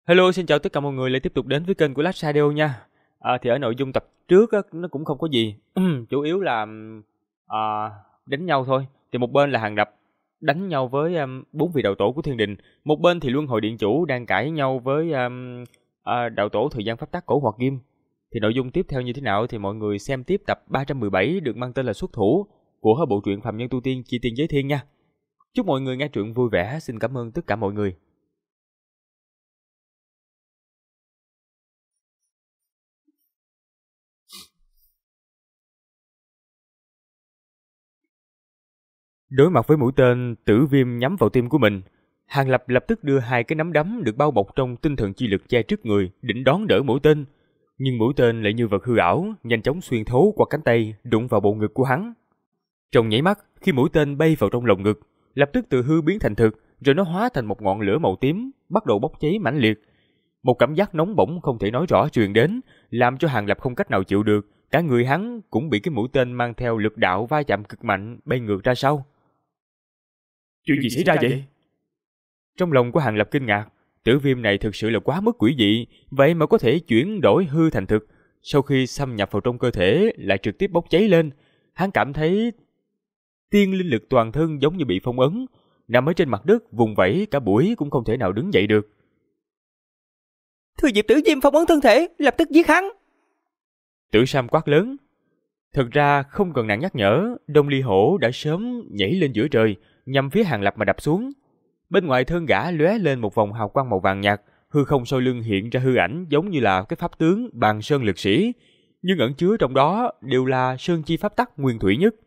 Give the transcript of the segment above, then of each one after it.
Hello, xin chào tất cả mọi người lại tiếp tục đến với kênh của Last Shadow nha. Thì ở nội dung tập trước á, nó cũng không có gì, chủ yếu là à, đánh nhau thôi. Thì một bên là Hàng Lập đánh nhau với bốn vị đạo tổ của Thiên Đình, một bên thì Luân Hồi Điện Chủ đang cãi nhau với đạo tổ Thời Gian Pháp Tắc Cổ Hoạt Kim. Thì nội dung tiếp theo như thế nào thì mọi người xem tiếp tập 317 được mang tên là Xuất Thủ của bộ truyện Phàm Nhân Tu Tiên Chi Tiên Giới Thiên nha. Chúc mọi người nghe truyện vui vẻ, xin cảm ơn tất cả mọi người. Đối mặt với mũi tên tử viêm nhắm vào tim của mình, Hàng Lập lập tức đưa hai cái nắm đấm được bao bọc trong tinh thần chi lực che trước người, định đón đỡ mũi tên. Nhưng mũi tên lại như vật hư ảo, nhanh chóng xuyên thấu qua cánh tay, đụng vào bộ ngực của hắn. Trong nháy mắt, khi mũi tên bay vào trong lồng ngực, lập tức từ hư biến thành thực, rồi nó hóa thành một ngọn lửa màu tím, bắt đầu bốc cháy mãnh liệt. Một cảm giác nóng bỏng không thể nói rõ truyền đến, làm cho Hàng Lập không cách nào chịu được, cả người hắn cũng bị cái mũi tên mang theo lực đạo va chạm cực mạnh bay ngược ra sau. Chuyện gì xảy ra vậy? Trong lòng của Hàng Lập kinh ngạc, tử viêm này thực sự là quá mức quỷ dị, vậy mà có thể chuyển đổi hư thành thực, sau khi xâm nhập vào trong cơ thể lại trực tiếp bốc cháy lên. Hắn cảm thấy tiên linh lực toàn thân giống như bị phong ấn, nằm ở trên mặt đất vùng vẫy cả buổi cũng không thể nào đứng dậy được. Thừa dịp tử viêm phong ấn thân thể, lập tức giết hắn. Tử Sam quát lớn. Thật ra không cần nàng nhắc nhở, Đông Ly Hổ đã sớm nhảy lên giữa trời, nhằm phía Hàng Lập mà đập xuống. Bên ngoài thân gã lóe lên một vòng hào quang màu vàng nhạt, hư không sau lưng hiện ra hư ảnh giống như là cái pháp tướng Bàn Sơn Lực Sĩ, nhưng ẩn chứa trong đó đều là sơn chi pháp tắc nguyên thủy nhất.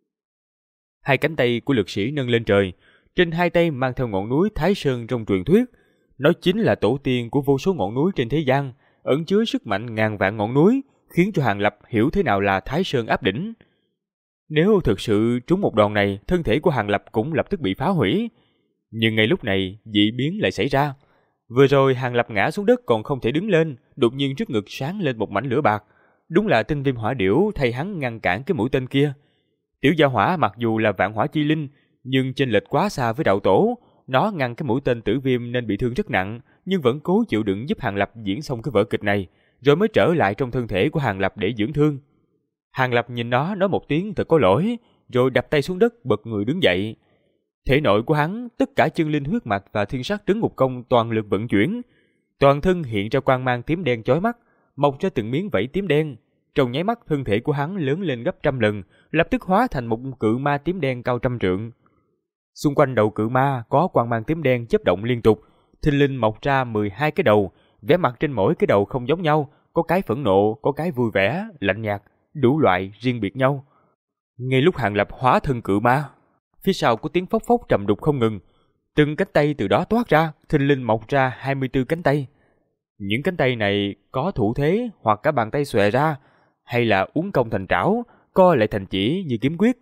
Hai cánh tay của lực sĩ nâng lên trời, trên hai tay mang theo ngọn núi Thái Sơn trong truyền thuyết. Nó chính là tổ tiên của vô số ngọn núi trên thế gian, ẩn chứa sức mạnh ngàn vạn ngọn núi, khiến cho Hàng Lập hiểu thế nào là Thái Sơn áp đỉnh. Nếu thực sự trúng một đòn này, thân thể của Hàng Lập cũng lập tức bị phá hủy. Nhưng ngay lúc này, dị biến lại xảy ra. Vừa rồi Hàng Lập ngã xuống đất còn không thể đứng lên, đột nhiên trước ngực sáng lên một mảnh lửa bạc. Đúng là tinh viêm hỏa điểu thay hắn ngăn cản cái mũi tên kia. Tiểu gia hỏa mặc dù là vạn hỏa chi linh, nhưng chênh lệch quá xa với đạo tổ. Nó ngăn cái mũi tên tử viêm nên bị thương rất nặng, nhưng vẫn cố chịu đựng giúp Hàng Lập diễn xong cái vở kịch này, rồi mới trở lại trong thân thể của Hàng Lập để dưỡng thương. Hàng Lập nhìn nó nói một tiếng thật có lỗi, rồi đập tay xuống đất bật người đứng dậy. Thể nội của hắn, tất cả chân linh huyết mạch và thiên sát trấn ngục công toàn lực vận chuyển. Toàn thân hiện ra quang mang tím đen chói mắt, mọc ra từng miếng vảy tím đen. Trong nháy mắt thân thể của hắn lớn lên gấp 100 lần, lập tức hóa thành một cự ma tím đen cao 100 trượng. Xung quanh đầu cự ma có quang mang tím đen chớp động liên tục, thình lình mọc ra 12 cái đầu, vẻ mặt trên mỗi cái đầu không giống nhau, có cái phẫn nộ, có cái vui vẻ, lạnh nhạt, đủ loại riêng biệt nhau. Ngay lúc Hàng Lập hóa thân cự ma, phía sau có tiếng phốc phốc trầm đục không ngừng, từng cánh tay từ đó toát ra, thình lình mọc ra 24 cánh tay. Những cánh tay này có thủ thế hoặc cả bàn tay xòe ra, hay là uốn cong thành trảo, co lại thành chỉ như kiếm quyết.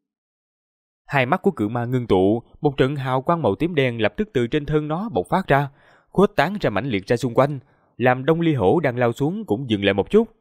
Hai mắt của cự ma ngưng tụ, một trận hào quang màu tím đen lập tức từ trên thân nó bộc phát ra, khuếch tán ra mãnh liệt ra xung quanh, làm Đông Ly Hổ đang lao xuống cũng dừng lại một chút.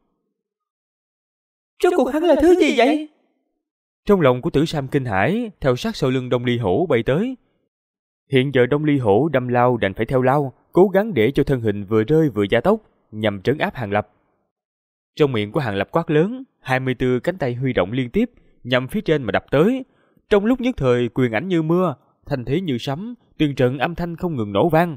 Rốt cuộc hắn là thứ gì vậy? Trong lòng của Tử Sam kinh hãi, theo sát sau lưng Đông Ly Hổ bay tới. Hiện giờ Đông Ly Hổ đâm lao đành phải theo lao, cố gắng để cho thân hình vừa rơi vừa gia tốc, nhằm trấn áp Hàng Lập. Trong miệng của Hàng Lập quát lớn, 24 cánh tay huy động liên tiếp, nhằm phía trên mà đập tới. Trong lúc nhất thời quyền ảnh như mưa, thanh thế như sấm, từng trận âm thanh không ngừng nổ vang.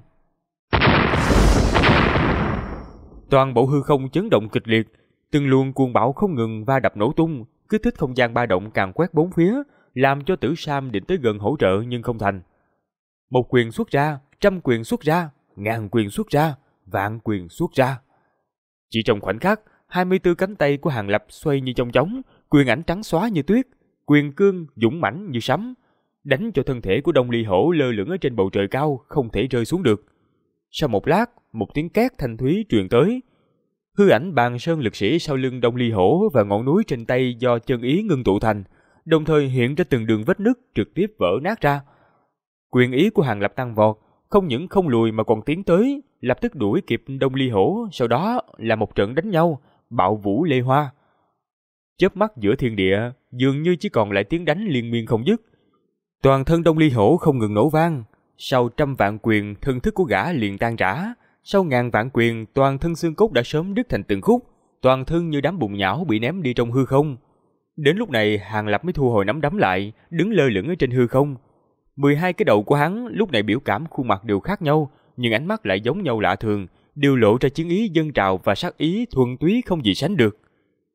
Toàn bộ hư không chấn động kịch liệt, từng luồng cuồng bão không ngừng va đập nổ tung, kích thích không gian ba động càng quét bốn phía, làm cho Tử Sam định tới gần hỗ trợ nhưng không thành. Một quyền xuất ra, 100 quyền xuất ra, 1000 quyền xuất ra, vạn quyền xuất ra. Chỉ trong khoảnh khắc, 24 cánh tay của Hàng Lập xoay như chong chóng, quyền ảnh trắng xóa như tuyết, quyền cương dũng mãnh như sấm, đánh cho thân thể của Đông Ly Hổ lơ lửng ở trên bầu trời cao, không thể rơi xuống được. Sau một lát, một tiếng két thanh thúy truyền tới. Hư ảnh Bàn Sơn Lực Sĩ sau lưng Đông Ly Hổ và ngọn núi trên tay do chân ý ngưng tụ thành, đồng thời hiện ra từng đường vết nứt trực tiếp vỡ nát ra. Quyền ý của Hàng Lập tăng vọt, không những không lùi mà còn tiến tới, lập tức đuổi kịp Đông Ly Hổ, sau đó là một trận đánh nhau, bạo vũ lê hoa. Chớp mắt giữa thiên địa, dường như chỉ còn lại tiếng đánh liên miên không dứt. Toàn thân Đông Ly Hổ không ngừng nổ vang, sau 100 vạn quyền, thân thức của gã liền tan rã, sau ngàn vạn quyền, toàn thân xương cốt đã sớm đứt thành từng khúc, toàn thân như đám bùn nhão bị ném đi trong hư không. Đến lúc này, Hàng Lập mới thu hồi nắm đấm lại, đứng lơ lửng ở trên hư không. 12 cái đầu của hắn lúc này biểu cảm khuôn mặt đều khác nhau, nhưng ánh mắt lại giống nhau lạ thường, đều lộ ra chiến ý dâng trào và sát ý thuần túy không gì sánh được.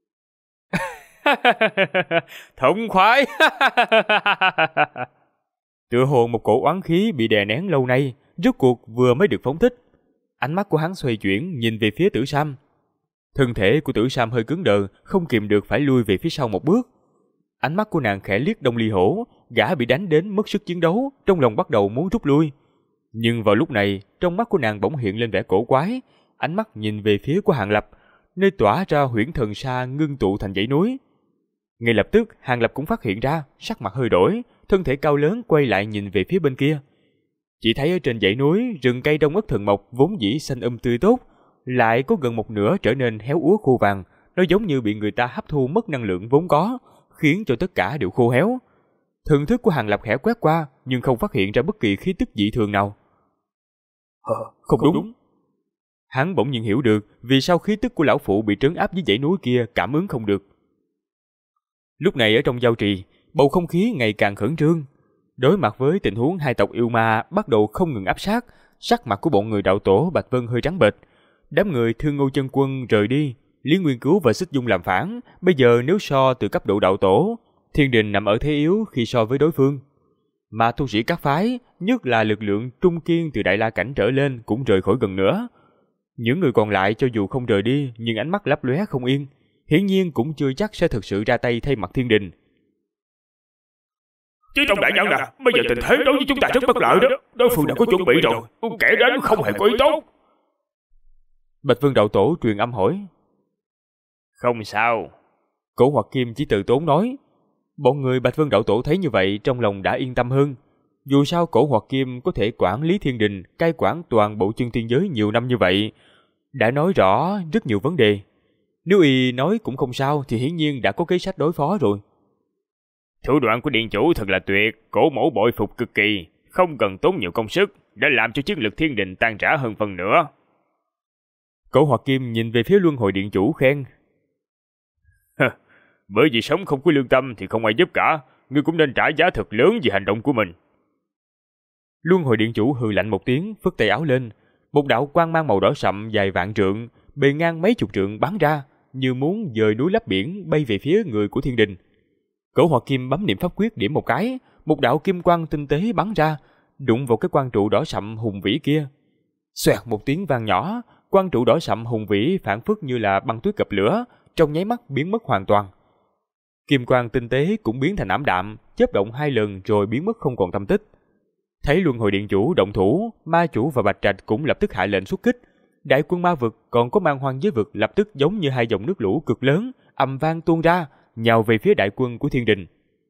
Thống khoái! Tựa hồ một cổ oán khí bị đè nén lâu nay, rốt cuộc vừa mới được phóng thích. Ánh mắt của hắn xoay chuyển nhìn về phía Tử Sam. Thân thể của Tử Sam hơi cứng đờ, không kìm được phải lui về phía sau một bước. Ánh mắt của nàng khẽ liếc Đông Ly Hổ, gã bị đánh đến mất sức chiến đấu, trong lòng bắt đầu muốn rút lui. Nhưng vào lúc này, trong mắt của nàng bỗng hiện lên vẻ cổ quái, ánh mắt nhìn về phía của Hàng Lập, nơi tỏa ra huyễn thần sa ngưng tụ thành dãy núi. Ngay lập tức, Hàng Lập cũng phát hiện ra, sắc mặt hơi đổi, thân thể cao lớn quay lại nhìn về phía bên kia. Chỉ thấy ở trên dãy núi, rừng cây Đông Ất Thần Mộc vốn dĩ xanh tươi tốt, lại có gần một nửa trở nên héo úa khô vàng, nó giống như bị người ta hấp thu mất năng lượng vốn có, khiến cho tất cả đều khô héo. Thần thức của Hàng Lập khẽ quét qua, nhưng không phát hiện ra bất kỳ khí tức dị thường nào. Không đúng. Hắn bỗng nhiên hiểu được vì sao khí tức của lão phụ bị trấn áp dưới dãy núi kia cảm ứng không được. Lúc này ở trong giao trì, bầu không khí ngày càng khẩn trương. Đối mặt với tình huống hai tộc yêu ma bắt đầu không ngừng áp sát, sắc mặt của bọn người đạo tổ Bạch Vân hơi trắng bệch. Đám người Thương Ngô Chân Quân rời đi, Lý Nguyên Cứu và Xích Dung làm phản. Bây giờ nếu so từ cấp độ đạo tổ, Thiên Đình nằm ở thế yếu khi so với đối phương. Mà tu sĩ các phái, nhất là lực lượng trung kiên từ Đại La Cảnh trở lên cũng rời khỏi gần nữa. Những người còn lại cho dù không rời đi, nhưng ánh mắt lấp lóe không yên, hiển nhiên cũng chưa chắc sẽ thực sự ra tay thay mặt Thiên Đình. Chứ trong đại nhân nè, bây giờ tình thế đối với chúng ta rất bất lợi đó. Đối phương đã có chuẩn bị rồi, kẻ đến không hề có ý tốt. Bạch Vân đạo tổ truyền âm hỏi. Không sao. Cổ Hoặc Kim chỉ từ tốn nói. Bọn người Bạch Vân đạo tổ thấy như vậy trong lòng đã yên tâm hơn. Dù sao Cổ Hoặc Kim có thể quản lý Thiên Đình, cai quản toàn bộ chân tiên giới nhiều năm như vậy, đã nói rõ rất nhiều vấn đề. Nếu y nói cũng không sao thì hiển nhiên đã có kế sách đối phó rồi. Thủ đoạn của điện chủ thật là tuyệt, Cổ mẫu bội phục cực kỳ, không cần tốn nhiều công sức, đã làm cho chiến lực Thiên Đình tan rã hơn phần nữa. Cổ Hoặc Kim nhìn về phía Luân Hồi điện chủ khen. Bởi vì sống không có lương tâm thì không ai giúp cả, ngươi cũng nên trả giá thật lớn vì hành động của mình. Luân Hồi điện chủ hừ lạnh một tiếng, phất tay áo lên, một đạo quang mang màu đỏ sậm dài vạn trượng, bề ngang mấy chục trượng bắn ra, như muốn dời núi lấp biển bay về phía người của Thiên Đình. Cổ Hoặc Kim bấm niệm pháp quyết điểm một cái, một đạo kim quang tinh tế bắn ra, đụng vào cái quang trụ đỏ sậm hùng vĩ kia. Xoẹt một tiếng vang nhỏ, quang trụ đỏ sậm hùng vĩ phản phất như là băng tuyết gặp lửa, trong nháy mắt biến mất hoàn toàn. Kim quang tinh tế cũng biến thành ảm đạm, chớp động 2 lần rồi biến mất không còn tâm tích. Thấy Luân Hồi điện chủ động thủ, ma chủ và Bạch Trạch cũng lập tức hạ lệnh xuất kích. Đại quân ma vực còn có man hoang giới vực lập tức giống như hai dòng nước lũ cực lớn, ầm vang tuôn ra, nhào về phía đại quân của Thiên Đình.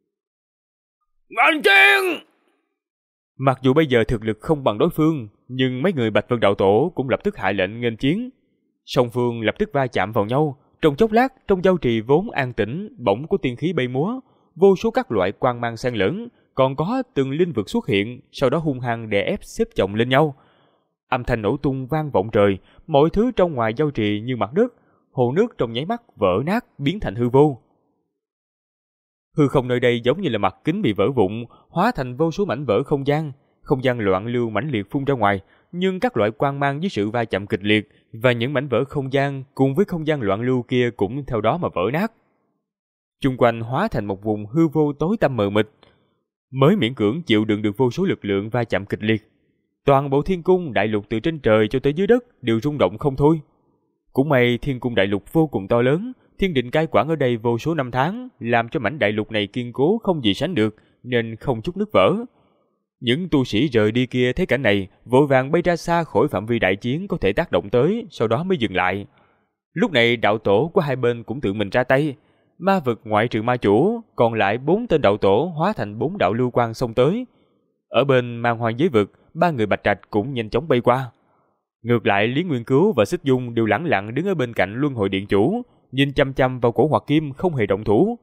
Ngăn chiến! Mặc dù bây giờ thực lực không bằng đối phương, nhưng mấy người Bạch Vân đạo tổ cũng lập tức hạ lệnh nghênh chiến. Song phương lập tức va chạm vào nhau, trong chốc lát trong giao trì vốn an tĩnh bỗng có tiên khí bay múa, vô số các loại quang mang xen lẫn, còn có từng linh vực xuất hiện, sau đó hung hăng đè ép xếp chồng lên nhau. Âm thanh nổ tung vang vọng trời, mọi thứ trong ngoài giao trì như mặt đất, hồ nước trong nháy mắt vỡ nát biến thành hư vô. Hư không nơi đây giống như là mặt kính bị vỡ vụn, hóa thành vô số mảnh vỡ không gian loạn lưu mãnh liệt phun ra ngoài, nhưng các loại quang mang với sự va chạm kịch liệt và những mảnh vỡ không gian cùng với không gian loạn lưu kia cũng theo đó mà vỡ nát. Chung quanh hóa thành một vùng hư vô tối tăm mờ mịt, mới miễn cưỡng chịu đựng được vô số lực lượng va chạm kịch liệt. Toàn bộ thiên cung đại lục từ trên trời cho tới dưới đất đều rung động không thôi. Cũng may thiên cung đại lục vô cùng to lớn, Thiên Đình cai quản ở đây vô số năm tháng, làm cho mảnh đại lục này kiên cố không gì sánh được, nên không chút nứt vỡ. Những tu sĩ rời đi kia thấy cảnh này, vội vàng bay ra xa khỏi phạm vi đại chiến có thể tác động tới, sau đó mới dừng lại. Lúc này đạo tổ của hai bên cũng tự mình ra tay. Ma vực ngoại trừ ma chủ, còn lại 4 tên đạo tổ hóa thành 4 đạo lưu quang xông tới. Ở bên man hoang giới vực, 3 người Bạch Trạch cũng nhanh chóng bay qua. Ngược lại Lý Nguyên Cứu và Xích Dung đều lẳng lặng đứng ở bên cạnh Luân Hồi điện chủ, nhìn chăm chăm vào Cổ Hoặc Kim không hề động thủ.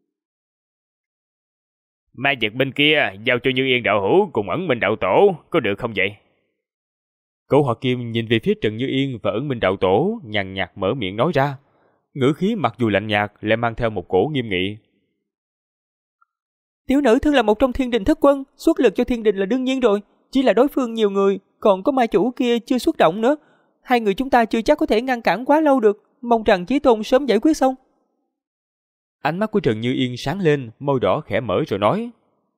Ma vực bên kia giao cho Như Yên đạo hữu cùng Ẩn Minh đạo tổ, có được không vậy? Cổ họ Kim nhìn về phía Trần Như Yên và Ẩn Minh đạo tổ, nhàn nhạt mở miệng nói ra. Ngữ khí mặc dù lạnh nhạt lại mang theo một cổ nghiêm nghị. Tiểu nữ thân là một trong Thiên Đình thất quân, xuất lực cho Thiên Đình là đương nhiên rồi. Chỉ là đối phương nhiều người, còn có ma chủ kia chưa xuất động nữa. Hai người chúng ta chưa chắc có thể ngăn cản quá lâu được. Mong rằng Chí Tôn sớm giải quyết xong. Ánh mắt của Trần Như Yên sáng lên, môi đỏ khẽ mở rồi nói.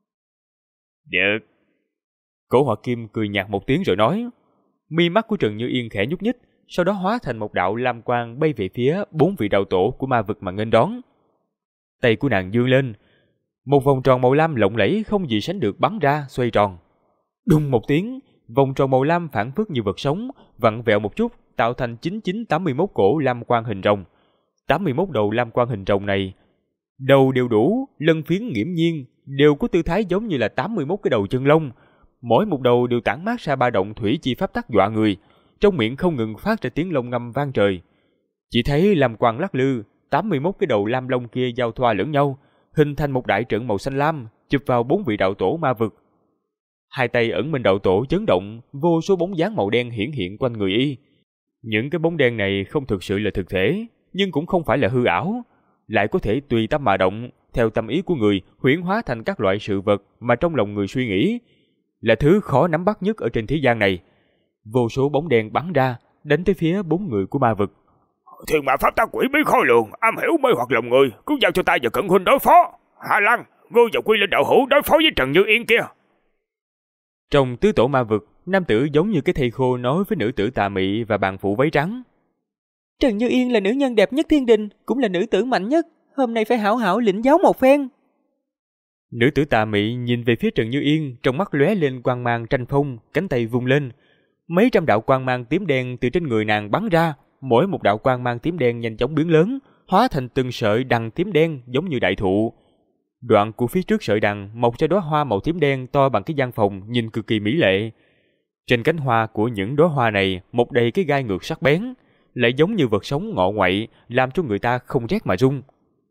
Được. Cổ họ Kim cười nhạt một tiếng rồi nói. Mi mắt của Trần Như Yên khẽ nhúc nhích, sau đó hóa thành một đạo lam quang bay về phía 4 vị đạo tổ của ma vực mà nghênh đón. Tay của nàng giương lên, một vòng tròn màu lam lộng lẫy không gì sánh được bắn ra, xoay tròn. Đùng một tiếng, vòng tròn màu lam phản phất như vật sống, vặn vẹo một chút, tạo thành 9981 cổ lam quang hình rồng. 81 đầu lam quang hình rồng này, đầu đều đủ, lân phiến nghiễm nhiên, đều có tư thái giống như là 81 cái đầu chân lông. Mỗi một đầu đều tản mát ra ba động thủy chi pháp tắc dọa người, trong miệng không ngừng phát ra tiếng lông ngâm vang trời. Chỉ thấy lam quang lắc lư, 81 cái đầu lam lông kia giao thoa lẫn nhau, hình thành một đại trận màu xanh lam, chụp vào 4 vị đạo tổ ma vực. Hai tay Ẩn Minh đạo tổ chấn động, vô số bóng dáng màu đen hiển hiện quanh người y. Những cái bóng đen này không thực sự là thực thể, nhưng cũng không phải là hư ảo, lại có thể tùy tâm mà động, theo tâm ý của người huyễn hóa thành các loại sự vật mà trong lòng người suy nghĩ, là thứ khó nắm bắt nhất ở trên thế gian này. Vô số bóng đen bắn ra, đánh tới phía 4 người của ma vực. Thiên mã pháp tác quỷ bí khó lường, am hiểu mê hoặc lòng người, cứ giao cho ta và Cận huynh đối phó. Hà Lăng, ngươi và Quy Linh đạo hữu đối phó với Trần Như Yên kia. Trong tứ tổ ma vực, nam tử giống như cái thây khô nói với nữ tử tà mị và bàn phụ váy trắng. Trần Như Yên là nữ nhân đẹp nhất Thiên Đình, cũng là nữ tử mạnh nhất, hôm nay phải hảo hảo lĩnh giáo một phen. Nữ tử tà mị nhìn về phía Trần Như Yên, trong mắt lóe lên quang mang tranh phong, cánh tay vung lên. Mấy trăm đạo quang mang tím đen từ trên người nàng bắn ra, mỗi một đạo quang mang tím đen nhanh chóng biến lớn, hóa thành từng sợi đằng tím đen giống như đại thụ. Đoạn của phía trước sợi đằng mọc ra đóa hoa màu tím đen to bằng cái gian phòng, nhìn cực kỳ mỹ lệ. Trên cánh hoa của những đóa hoa này mọc đầy cái gai ngược sắc bén, lại giống như vật sống ngọ nguậy, làm cho người ta không rét mà run.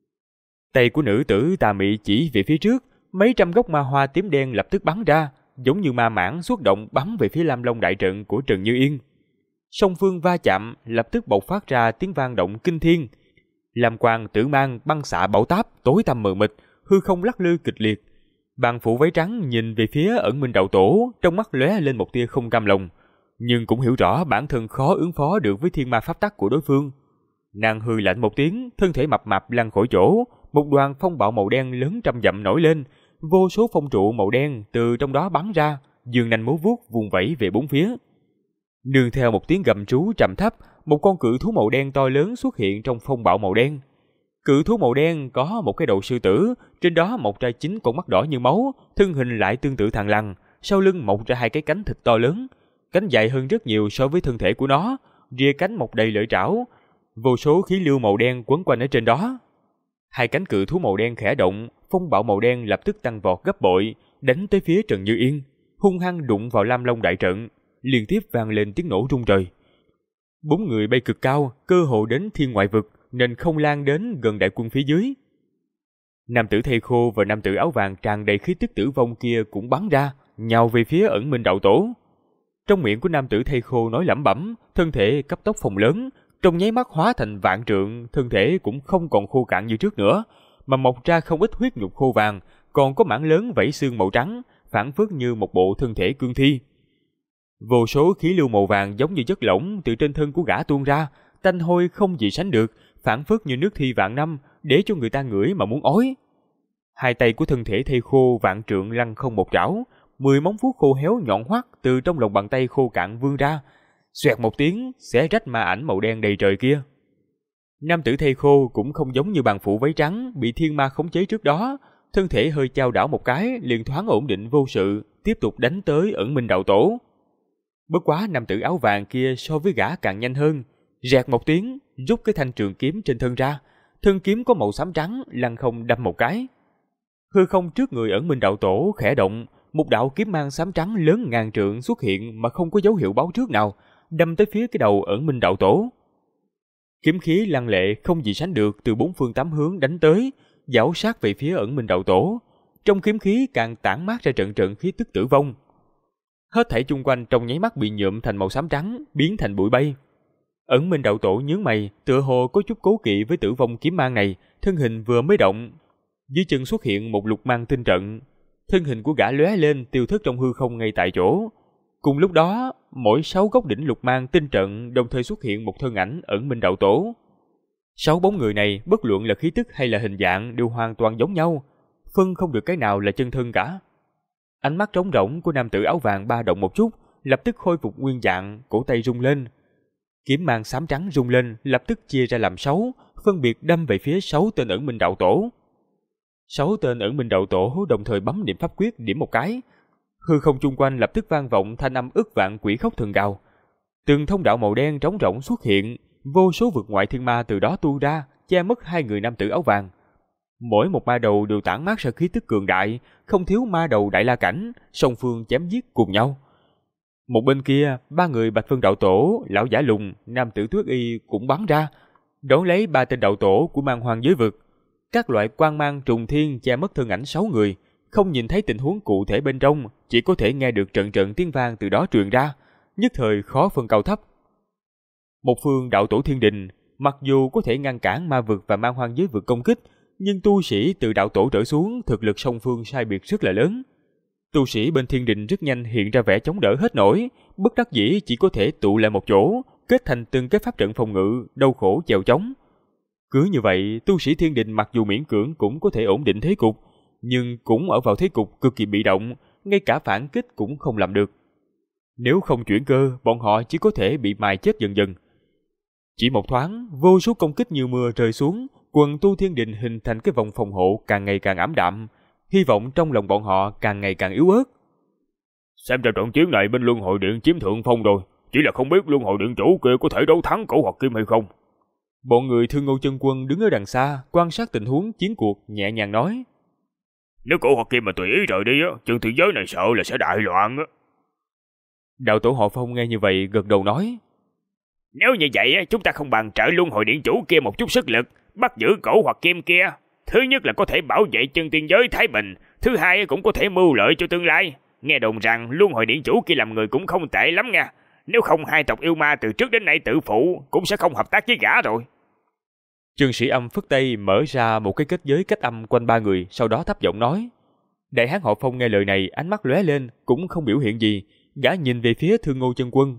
Tay của nữ tử tà mị chỉ về phía trước, mấy trăm gốc ma hoa tím đen lập tức bắn ra, giống như ma mãng xuất động bắn về phía lam long đại trận của Trần Như Yên. Song phương va chạm, lập tức bộc phát ra tiếng vang động kinh thiên. Lam quang, tử mang, băng xạ bão táp, tối tăm mờ mịt, hư không lắc lư kịch liệt. Bàn phụ váy trắng nhìn về phía Ẩn Minh đạo tổ, trong mắt lóe lên một tia không cam lòng, nhưng cũng hiểu rõ bản thân khó ứng phó được với thiên ma pháp tắc của đối phương. Nàng hừ lạnh một tiếng, thân thể mập mạp lăn khỏi chỗ, một đoàn phong bạo màu đen lớn trăm dặm nổi lên, vô số phong trụ màu đen từ trong đó bắn ra, dương nanh múa vuốt vùng vẫy về bốn phía. Nương theo một tiếng gầm rú trầm thấp, một con cự thú màu đen to lớn xuất hiện trong phong bạo màu đen. Cự thú màu đen có một cái đầu sư tử, trên đó mọc ra 9 con mắt đỏ như máu, thân hình lại tương tự thằn lằn, sau lưng mọc ra 2 cái cánh thịt to lớn, cánh dài hơn rất nhiều so với thân thể của nó, ria cánh mọc đầy lưỡi trảo, vô số khí lưu màu đen quấn quanh ở trên đó. 2 cánh cự thú màu đen khẽ động, phong bạo màu đen lập tức tăng vọt gấp bội, đánh tới phía Trần Như Yên, hung hăng đụng vào lam long đại trận, liên tiếp vang lên tiếng nổ rung trời. 4 người bay cực cao, cơ hồ đến thiên ngoại vực, nên không lan đến gần đại quân phía dưới. Nam tử thây khô và nam tử áo vàng tràn đầy khí tức tử vong kia cũng bắn ra, nhào về phía Ẩn Minh đạo tổ. Trong miệng của nam tử thây khô nói lẩm bẩm, thân thể cấp tốc phồng lớn, trong nháy mắt hóa thành vạn trượng, thân thể cũng không còn khô cạn như trước nữa, mà mọc ra không ít huyết nhục khô vàng, còn có mảng lớn vảy xương màu trắng, phảng phất như một bộ thân thể cương thi. Vô số khí lưu màu vàng giống như chất lỏng từ trên thân của gã tuôn ra, tanh hôi không gì sánh được, phảng phất như nước thi vạn năm, để cho người ta ngửi mà muốn ói. 2 tay của thân thể thây khô vạn trượng lăn không một trảo, 10 móng vuốt khô héo nhọn hoắt từ trong lòng bàn tay khô cạn vươn ra, xoẹt một tiếng xé rách ma ảnh màu đen đầy trời kia. Nam tử thây khô cũng không giống như bàn phụ váy trắng bị thiên ma khống chế trước đó, thân thể hơi chao đảo một cái liền thoáng ổn định vô sự, tiếp tục đánh tới Ẩn Minh đạo tổ. Bất quá nam tử áo vàng kia so với gã càng nhanh hơn, rẹt một tiếng rút cái thanh trường kiếm trên thân ra, thân kiếm có màu xám trắng lăng không đâm một cái. Hư không trước người Ẩn Minh đạo tổ khẽ động, một đạo kiếm mang xám trắng lớn ngàn trượng xuất hiện mà không có dấu hiệu báo trước nào, đâm tới phía cái đầu Ẩn Minh đạo tổ. Kiếm khí lăng lệ không gì sánh được từ 4 phương 8 hướng đánh tới, giảo sát về phía Ẩn Minh đạo tổ. Trong kiếm khí càng tản mát ra trận trận khí tức tử vong. Hết thảy chung quanh trong nháy mắt bị nhuộm thành màu xám trắng, biến thành bụi bay. Ẩn Minh Đạo Tổ nhướng mày, tựa hồ có chút cố kỵ với Tử Vong kiếm mang này, thân hình vừa mới động, dưới chân xuất hiện một lục mang tinh trận, thân hình của gã lóe lên tiêu thất trong hư không ngay tại chỗ. Cùng lúc đó, mỗi 6 góc đỉnh lục mang tinh trận đồng thời xuất hiện một thân ảnh Ẩn Minh Đạo Tổ. 6 bóng người này bất luận là khí tức hay là hình dạng đều hoàn toàn giống nhau, phân không được cái nào là chân thân cả. Ánh mắt trống rỗng của nam tử áo vàng ba động một chút, lập tức khôi phục nguyên dạng, cổ tay rung lên. Kiếm mang xám trắng rung lên, lập tức chia ra làm 6, phân biệt đâm về phía 6 tên Ẩn Minh Đạo Tổ. 6 tên Ẩn Minh Đạo Tổ đồng thời bấm niệm pháp quyết điểm một cái, hư không chung quanh lập tức vang vọng thanh âm ức vạn quỷ khóc thần gào. Từng thông đạo màu đen trống rỗng xuất hiện, vô số vực ngoại thiên ma từ đó tuôn ra, che mất hai người nam tử áo vàng. Mỗi một ma đầu đều tản mát ra khí tức cường đại, không thiếu ma đầu đại la cảnh, song phương chém giết cùng nhau. Một bên kia, 3 người Bạch Vân Đạo Tổ, lão giả lùng, nam tử Tuyết Y cũng bắn ra, đón lấy 3 tên đạo tổ của man hoang giới vực. Các loại quang mang trùng thiên che mất thân ảnh 6 người, không nhìn thấy tình huống cụ thể bên trong, chỉ có thể nghe được trận trận tiếng vang từ đó truyền ra, nhất thời khó phân cao thấp. Một phương đạo tổ Thiên Đình, mặc dù có thể ngăn cản ma vực và man hoang giới vực công kích, nhưng tu sĩ từ đạo tổ trở xuống thực lực song phương sai biệt rất là lớn. Tu sĩ bên Thiên Đình rất nhanh hiện ra vẻ chống đỡ hết nổi, bất đắc dĩ chỉ có thể tụ lại một chỗ, kết thành từng cái pháp trận phòng ngự, đau khổ chèo chống. Cứ như vậy, tu sĩ Thiên Đình mặc dù miễn cưỡng cũng có thể ổn định thế cục, nhưng cũng ở vào thế cục cực kỳ bị động, ngay cả phản kích cũng không làm được. Nếu không chuyển cơ, bọn họ chỉ có thể bị mài chết dần dần. Chỉ một thoáng, vô số công kích như mưa rơi xuống, quần tu Thiên Đình hình thành cái vòng phòng hộ càng ngày càng ảm đạm, hy vọng trong lòng bọn họ càng ngày càng yếu ớt. Xem ra trận chiến này bên Luân Hồi Điện chiếm thượng phong rồi, chỉ là không biết Luân Hồi Điện chủ kia có thể đấu thắng Cổ Hoặc Kim hay không. Bọn người Thương Ngô Chân Quân đứng ở đằng xa, quan sát tình huống chiến cuộc, nhẹ nhàng nói: Nếu Cổ Hoặc Kim mà tùy ý rời đi á, chân thế giới này sợ là sẽ đại loạn á. Đạo tổ họ Phong nghe như vậy gật đầu nói: Nếu như vậy, chúng ta không bằng trợ Luân Hồi Điện chủ kia một chút sức lực, bắt giữ Cổ Hoặc Kim kia. Thứ nhất là có thể bảo vệ chân tiên giới thái bình, thứ hai cũng có thể mưu lợi cho tương lai. Nghe đồn rằng Luân Hồi Điện chủ kia làm người cũng không tệ lắm nha. Nếu không hai tộc yêu ma từ trước đến nay tự phụ cũng sẽ không hợp tác với gã rồi. Trương Sĩ Âm phất tay mở ra một cái kết giới cách âm quanh 3 người, sau đó thấp giọng nói. Đại hán họ Phong nghe lời này, ánh mắt lóe lên, cũng không biểu hiện gì, gã nhìn về phía Thương Ngô Chân Quân.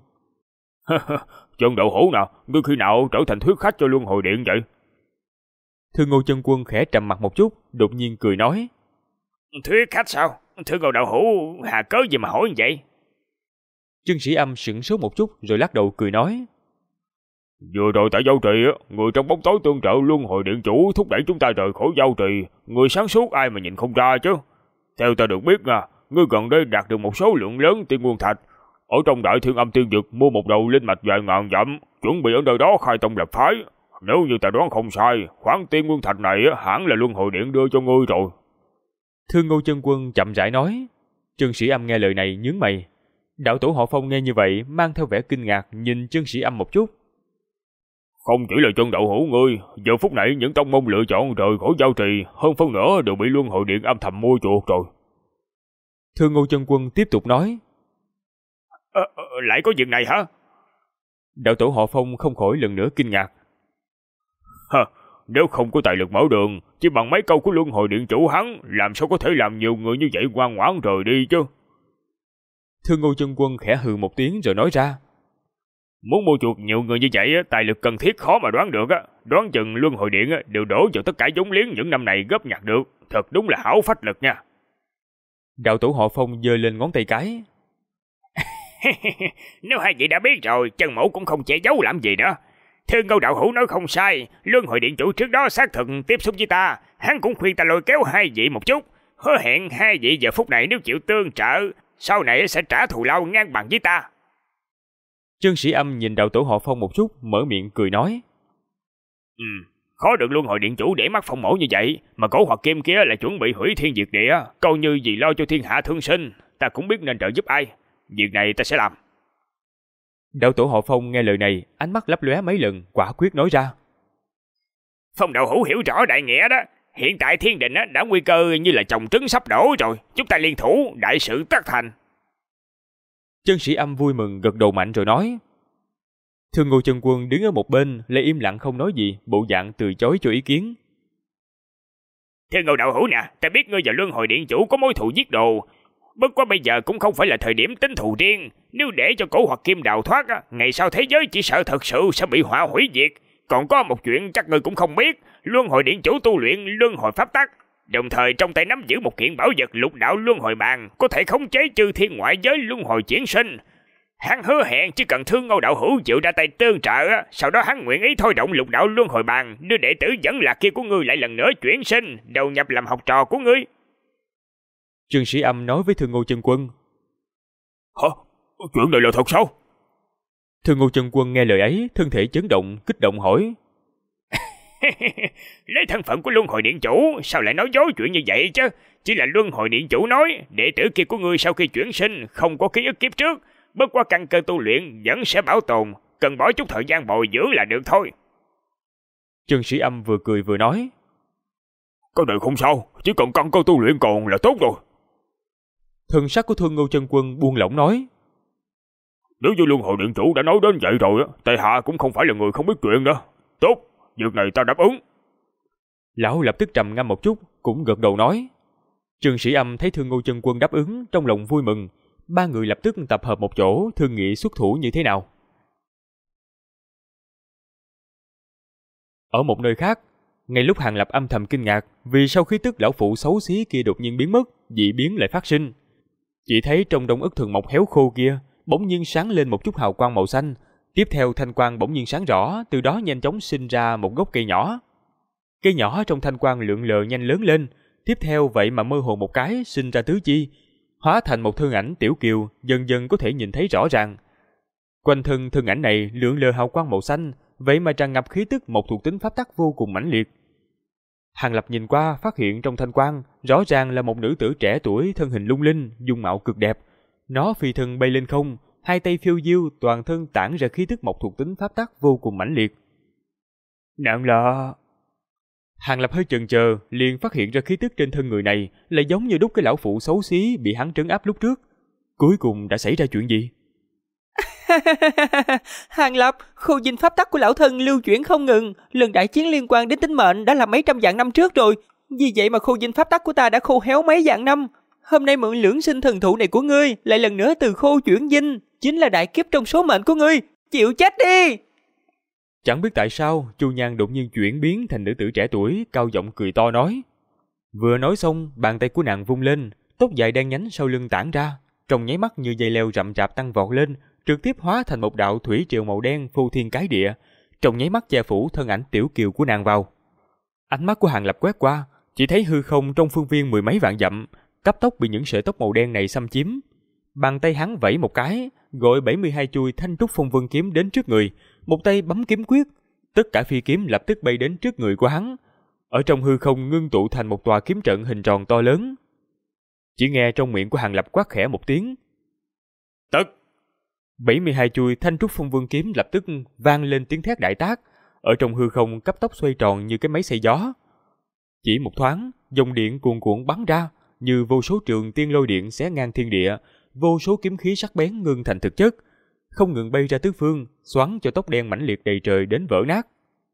Chân Đậu Hữu nào, ngươi khi nào trở thành thuyết khách cho Luân Hồi Điện vậy? Thương Ngô Chân Quân khẽ trầm mặt một chút, đột nhiên cười nói. Thuyết khách sao? Thương Ngô Đậu Hữu hà cớ gì mà hỏi như vậy? Trương Sĩ Âm sững sốt một chút rồi lắc đầu cười nói. Vừa rồi tại Giao Trì, người trong bóng tối tương trợ Luân Hồi Điện chủ thúc đẩy chúng ta rời khỏi Giao Trì, người sáng suốt ai mà nhìn không ra chứ. Theo ta được biết nha, ngươi gần đây đạt được một số lượng lớn tiên nguyên thạch, ở trong Đại Thiên Âm Tiên Vực mua một đầu linh mạch vài ngàn dặm, chuẩn bị ở nơi đó khai tông lập phái. Nếu như ta đoán không sai, khoản tiên nguyên thạch này hẳn là Luân Hồi Điện đưa cho ngươi rồi. Thương Ngô Chân Quân chậm rãi nói. Trương Sĩ Âm nghe lời này nhướng mày. Đạo tổ họ Phong nghe như vậy mang theo vẻ kinh ngạc nhìn Trương Sĩ Âm một chút. Không chỉ là Chân Đậu Hữu ngươi, giờ phút này những tông môn lựa chọn rời khỏi Giao Trì, hơn phân nửa đều bị Luân Hồi Điện âm thầm mua chuộc rồi. Thương Ngô Chân Quân tiếp tục nói. Lại có việc này hả? Đạo tổ họ Phong không khỏi lần nữa kinh ngạc. Nếu không có tài lực mở đường, chỉ bằng mấy câu của Luân Hồi Điện chủ hắn, làm sao có thể làm nhiều người như vậy ngoan ngoãn rời đi chứ? Thương Ngô Chân Quân khẽ hừ một tiếng rồi nói ra. Muốn mua chuộc nhiều người như vậy, tài lực cần thiết khó mà đoán được. Đoán chừng Luân Hồi Điện đều đổ vào tất cả vốn liếng những năm này góp nhặt được. Thật đúng là hảo phách lực nha. Đạo tổ họ Phong giơ lên ngón tay cái. Nếu hai vị đã biết rồi, Chân Mẫu cũng không che giấu làm gì nữa. Thương Ngô đạo hữu nói không sai, Luân Hồi Điện chủ trước đó xác thực tiếp xúc với ta, hắn cũng khuyên ta lôi kéo hai vị một chút, hứa hẹn hai vị giờ phút này nếu chịu tương trợ, sau này sẽ trả thù lao ngang bằng với ta. Trương Sĩ Âm nhìn đạo tổ họ Phong một chút, mở miệng cười nói. Khó được Luân Hồi Điện chủ để mắt phong mẫu như vậy, mà Cổ Hoặc Kim kia là chuẩn bị hủy thiên diệt địa, coi như vì lo cho thiên hạ thương sinh, ta cũng biết nên trợ giúp ai. Việc này ta sẽ làm. Đạo tổ họ Phong nghe lời này, ánh mắt lấp lóe mấy lần, quả quyết nói ra. Phong đạo hữu hiểu rõ đại nghĩa đó. Hiện tại Thiên Đình đã nguy cơ như là chồng trứng sắp đổ rồi, chúng ta liên thủ, đại sự tất thành. Chân sĩ Âm vui mừng gật đầu mạnh rồi nói. Thương Ngô Chân Quân đứng ở một bên lại im lặng không nói gì, bộ dạng từ chối cho ý kiến. Thương Ngô đạo hữu nè, ta biết ngươi và Luân Hồi Điện chủ có mối thù giết đồ, bất quá bây giờ cũng không phải là thời điểm tính thù riêng. Nếu để cho Cổ Hoặc Kim đào thoát, ngày sau thế giới chỉ sợ thật sự sẽ bị hỏa hủy diệt. Còn có một chuyện chắc ngươi cũng không biết, Luân Hồi Điện chủ tu luyện Luân Hồi Pháp Tắc, đồng thời trong tay nắm giữ một kiện bảo vật Lục Đạo Luân Hồi Bàn, có thể khống chế chư thiên ngoại giới luân hồi chuyển sinh. Hắn hứa hẹn chỉ cần Thương Ngô đạo hữu chịu ra tay tương trợ, sau đó hắn nguyện ý thôi động Lục Đạo Luân Hồi Bàn, đưa đệ tử dẫn lạc kia của ngươi lại lần nữa chuyển sinh, đầu nhập làm học trò của ngươi. Trương Sĩ Âm nói với Thương Ngô Chân Quân. Hả? Chuyện này là thật sao? Thương Ngô Chân Quân nghe lời ấy, thân thể chấn động, kích động hỏi. Lấy thân phận của Luân Hồi Điện chủ, sao lại nói dối chuyện như vậy chứ? Chỉ là Luân Hồi Điện chủ nói, đệ tử kia của ngươi sau khi chuyển sinh không có ký ức kiếp trước, bất quá căn cơ tu luyện vẫn sẽ bảo tồn, cần bỏ chút thời gian bồi dưỡng là được thôi. Trương Sĩ Âm vừa cười vừa nói. Cái này không sao, chỉ cần căn cơ tu luyện còn là tốt rồi. Thân sắc của Thương Ngô Chân Quân buông lỏng nói. Nếu như Luân Hồi Điện chủ đã nói đến vậy rồi, tại hạ cũng không phải là người không biết chuyện nữa. Tốt, việc này ta đáp ứng. Lão lập tức trầm ngâm một chút, cũng gật đầu nói. Trương Sĩ Âm thấy Thương Ngô Chân Quân đáp ứng, trong lòng vui mừng. Ba người lập tức tập hợp một chỗ, thương nghị xuất thủ như thế nào. Ở một nơi khác, ngay lúc Hàng Lập âm thầm kinh ngạc vì sau khí tức lão phụ xấu xí kia đột nhiên biến mất, dị biến lại phát sinh. Chỉ thấy trong đống ức thường mộc héo khô kia bỗng nhiên sáng lên một chút hào quang màu xanh, tiếp theo thanh quang bỗng nhiên sáng rõ, từ đó nhanh chóng sinh ra một gốc cây nhỏ. Cây nhỏ trong thanh quang lượn lờ nhanh lớn lên, tiếp theo vậy mà mơ hồ một cái sinh ra tứ chi, hóa thành một thân ảnh tiểu kiều, dần dần có thể nhìn thấy rõ ràng. Quanh thân thân ảnh này lượn lờ hào quang màu xanh, vậy mà tràn ngập khí tức một thuộc tính pháp tắc vô cùng mãnh liệt. Hàng Lập nhìn qua phát hiện trong thanh quang rõ ràng là một nữ tử trẻ tuổi, thân hình lung linh, dung mạo cực đẹp. Nó phi thân bay lên không, hai tay phiêu diêu, toàn thân tản ra khí tức một thuộc tính pháp tắc vô cùng mãnh liệt. Nàng là... Hàng Lập hơi chần chờ, liền phát hiện ra khí tức trên thân người này lại giống như đúc cái lão phụ xấu xí bị hắn trấn áp lúc trước. Cuối cùng đã xảy ra chuyện gì? Hàng Lập, khu dinh pháp tắc của lão thân lưu chuyển không ngừng, lần đại chiến liên quan đến tính mệnh đã là mấy trăm vạn năm trước rồi. Vì vậy mà khu dinh pháp tắc của ta đã khô héo mấy vạn năm. Hôm nay mượn lưỡng sinh thần thụ này của ngươi, lại lần nữa từ khô chuyển dinh, chính là đại kiếp trong số mệnh của ngươi. Chịu chết đi! Chẳng biết tại sao, Chu Nhan đột nhiên chuyển biến thành nữ tử trẻ tuổi, cao giọng cười to nói. Vừa nói xong, bàn tay của nàng vung lên, tóc dài đen nhánh sau lưng tản ra, trong nháy mắt như dây leo rậm rạp tăng vọt lên, trực tiếp hóa thành một đạo thủy triều màu đen phô thiên cái địa, trong nháy mắt che phủ thân ảnh tiểu kiều của nàng vào. Ánh mắt của Hàng Lập quét qua, chỉ thấy hư không trong phương viên mười mấy vạn dặm, cấp tốc bị những sợi tóc màu đen này xâm chiếm. Bàn tay hắn vẫy một cái, gọi 72 chuôi thanh trúc phong vân kiếm đến trước người, một tay bấm kiếm quyết, tất cả phi kiếm lập tức bay đến trước người của hắn, ở trong hư không ngưng tụ thành một tòa kiếm trận hình tròn to lớn. Chỉ nghe trong miệng của Hàng Lập quát khẽ một tiếng. Tất! 72 chuôi thanh trúc phong vân kiếm lập tức vang lên tiếng thét đại tác, ở trong hư không cấp tốc xoay tròn như cái máy xay gió. Chỉ một thoáng, dòng điện cuồn cuộn bắn ra, như vô số trường tiên lôi điện xé ngang thiên địa, vô số kiếm khí sắc bén ngưng thành thực chất, không ngừng bay ra tứ phương, xoắn cho tóc đen mãnh liệt đầy trời đến vỡ nát.